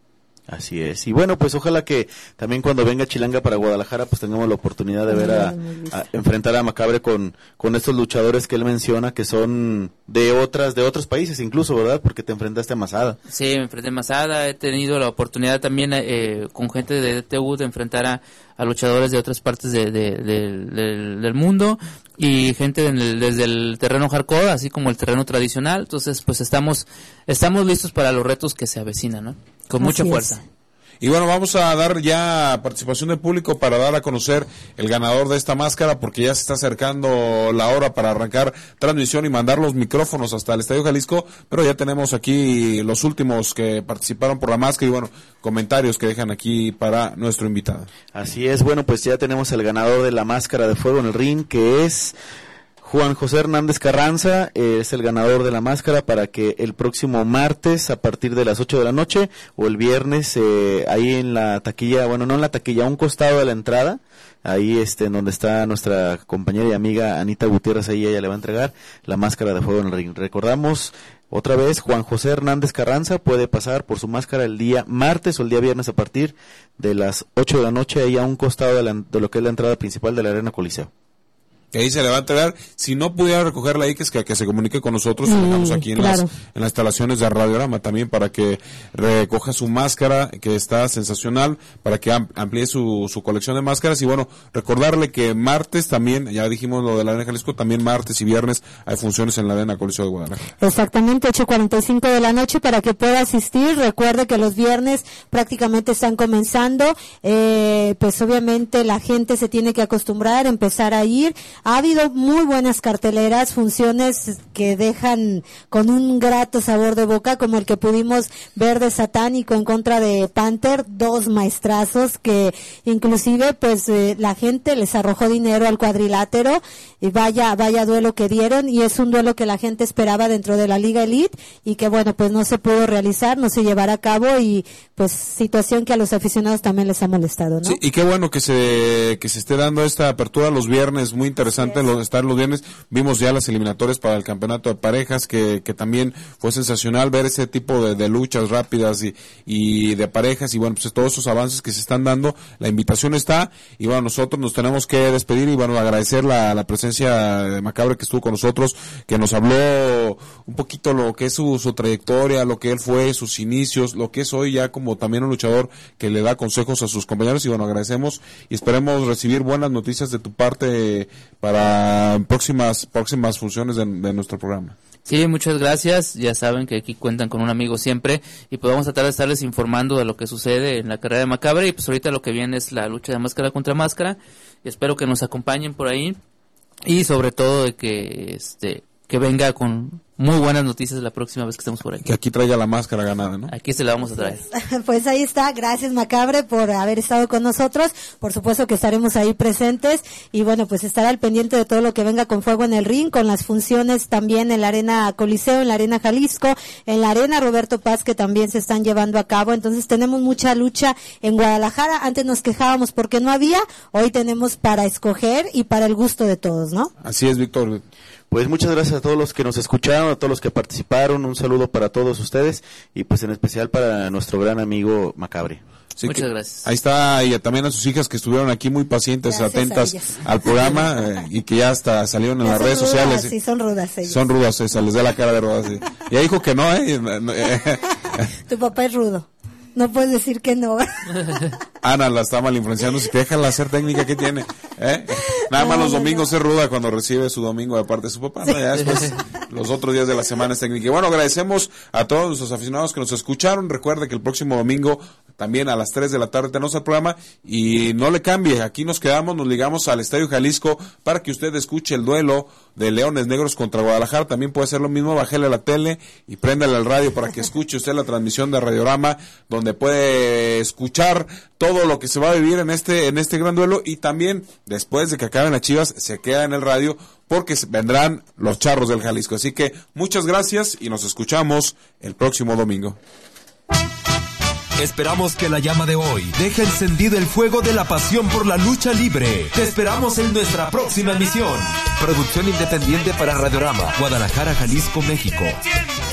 Speaker 3: Así es, y bueno, pues ojalá que también cuando venga Chilanga para Guadalajara pues tengamos la oportunidad de ver a, a enfrentar a Macabre con, con estos luchadores que él menciona que son de otras de otros países incluso, ¿verdad? Porque te enfrentaste a Masada.
Speaker 6: Sí, me enfrenté a Masada, he tenido la oportunidad también eh, con gente de D T U de enfrentar a, a luchadores de otras partes de, de, de, de, del mundo y gente en el, desde el terreno hardcore, así como el terreno tradicional, entonces pues estamos estamos listos para los retos que se avecinan, ¿no? Con mucha Así fuerza. Es.
Speaker 2: Y bueno, vamos a dar ya participación del público para dar a conocer el ganador de esta máscara, porque ya se está acercando la hora para arrancar transmisión y mandar los micrófonos hasta el Estadio Jalisco, pero ya tenemos aquí los últimos que participaron por la máscara y bueno, comentarios que dejan aquí para nuestro invitado.
Speaker 3: Así es, bueno, pues ya tenemos el ganador de la máscara de fuego en el ring, que es Juan José Hernández Carranza, eh, es el ganador de la máscara para que el próximo martes a partir de las ocho de la noche o el viernes eh, ahí en la taquilla, bueno no en la taquilla, a un costado de la entrada, ahí este en donde está nuestra compañera y amiga Anita Gutiérrez, ahí ella le va a entregar la máscara de fuego en el ring. Recordamos otra vez, Juan José Hernández Carranza puede pasar por su máscara el día martes o el día viernes a partir de las ocho de la noche ahí a un costado de, la, de lo que es la entrada principal de la Arena Coliseo.
Speaker 2: Que ahí se le va a entregar. Si no pudiera recogerla ahí, que es que, que se comunique con nosotros, mm, dejamos aquí en, claro. las, en las instalaciones de Radiorama también para que recoja su máscara, que está sensacional, para que amplíe su, su colección de máscaras. Y bueno, recordarle que martes también, ya dijimos lo de la Arena Jalisco, también martes y viernes hay funciones en la Arena Coliseo de Guadalajara.
Speaker 4: Exactamente, ocho cuarenta y cinco de la noche para que pueda asistir. Recuerde que los viernes prácticamente están comenzando, eh, pues obviamente la gente se tiene que acostumbrar, empezar a ir. Ha habido muy buenas carteleras, funciones que dejan con un grato sabor de boca, como el que pudimos ver de Satánico en contra de Panther, dos maestrazos que inclusive pues eh, la gente les arrojó dinero al cuadrilátero y vaya vaya duelo que dieron, y es un duelo que la gente esperaba dentro de la Liga Elite y que bueno pues no se pudo realizar, no se llevará a cabo, y pues situación que a los aficionados también les ha molestado, ¿no?
Speaker 2: Sí, y qué bueno que se que se esté dando esta apertura los viernes, muy interesante. Los, estar los viernes, vimos ya las eliminatorias para el campeonato de parejas, que, que también fue sensacional ver ese tipo de, de luchas rápidas y, y de parejas, y bueno, pues todos esos avances que se están dando, la invitación está, y bueno, nosotros nos tenemos que despedir, y bueno, agradecer la, la presencia de Macabre que estuvo con nosotros, que nos habló un poquito lo que es su, su trayectoria, lo que él fue, sus inicios, lo que es hoy ya como también un luchador que le da consejos a sus compañeros, y bueno, agradecemos y esperemos recibir buenas noticias de tu parte para próximas próximas funciones de, de nuestro programa.
Speaker 6: Sí, muchas gracias. Ya saben que aquí cuentan con un amigo siempre y pues vamos a tratar de estarles informando de lo que sucede en la carrera de Macabre, y pues ahorita lo que viene es la lucha de máscara contra máscara, y espero que nos acompañen por ahí y sobre todo de que este que venga con muy buenas noticias la próxima vez que estemos por aquí.
Speaker 2: Que aquí traiga la máscara ganada, ¿no?
Speaker 6: Aquí se la vamos a traer.
Speaker 4: Pues ahí está, gracias Macabre por haber estado con nosotros, por supuesto que estaremos ahí presentes y bueno, pues estar al pendiente de todo lo que venga con Fuego en el Ring, con las funciones también en la Arena Coliseo, en la Arena Jalisco, en la Arena Roberto Paz que también se están llevando a cabo, entonces tenemos mucha lucha en Guadalajara, antes nos quejábamos porque no había, hoy tenemos para escoger y para el gusto de todos, ¿no?
Speaker 2: Así es, Víctor.
Speaker 3: Pues muchas gracias a todos los que nos escucharon, a todos los que participaron, un saludo para todos ustedes y pues en especial para nuestro gran amigo Macabre.
Speaker 2: Sí,
Speaker 6: muchas
Speaker 2: que,
Speaker 6: gracias.
Speaker 2: Ahí está, y también a sus hijas que estuvieron aquí muy pacientes, gracias atentas al programa eh, y que ya hasta salieron en ya las redes
Speaker 4: rudas,
Speaker 2: sociales.
Speaker 4: Sí, son rudas ellas.
Speaker 2: Son rudas, se les da la cara de rudas. Sí. Ya dijo que no, ¿eh?
Speaker 4: Tu papá es rudo. No puedes decir que no.
Speaker 2: Ana la está mal influenciando, si te dejan la hacer técnica que tiene. ¿Eh? Nada más no, los domingos no, no. es ruda cuando recibe su domingo de parte de su papá. ¿No? Ya después, los otros días de la semana es técnica. Y bueno, agradecemos a todos nuestros aficionados que nos escucharon. Recuerde que el próximo domingo, también a las tres de la tarde, tenemos el programa. Y no le cambie, aquí nos quedamos, nos ligamos al Estadio Jalisco para que usted escuche el duelo de Leones Negros contra Guadalajara. También puede hacer lo mismo, bájele la tele y préndale al radio para que escuche usted la transmisión de Radiorama, donde puede escuchar todo lo que se va a vivir en este en este gran duelo y también después de que acaben las Chivas se queda en el radio porque vendrán los Charros del Jalisco. Así que muchas gracias y nos escuchamos el próximo domingo.
Speaker 1: Esperamos que la llama de hoy deje encendido el fuego de la pasión por la lucha libre. Te esperamos en nuestra próxima emisión. Producción independiente para Radiorama, Guadalajara, Jalisco, México.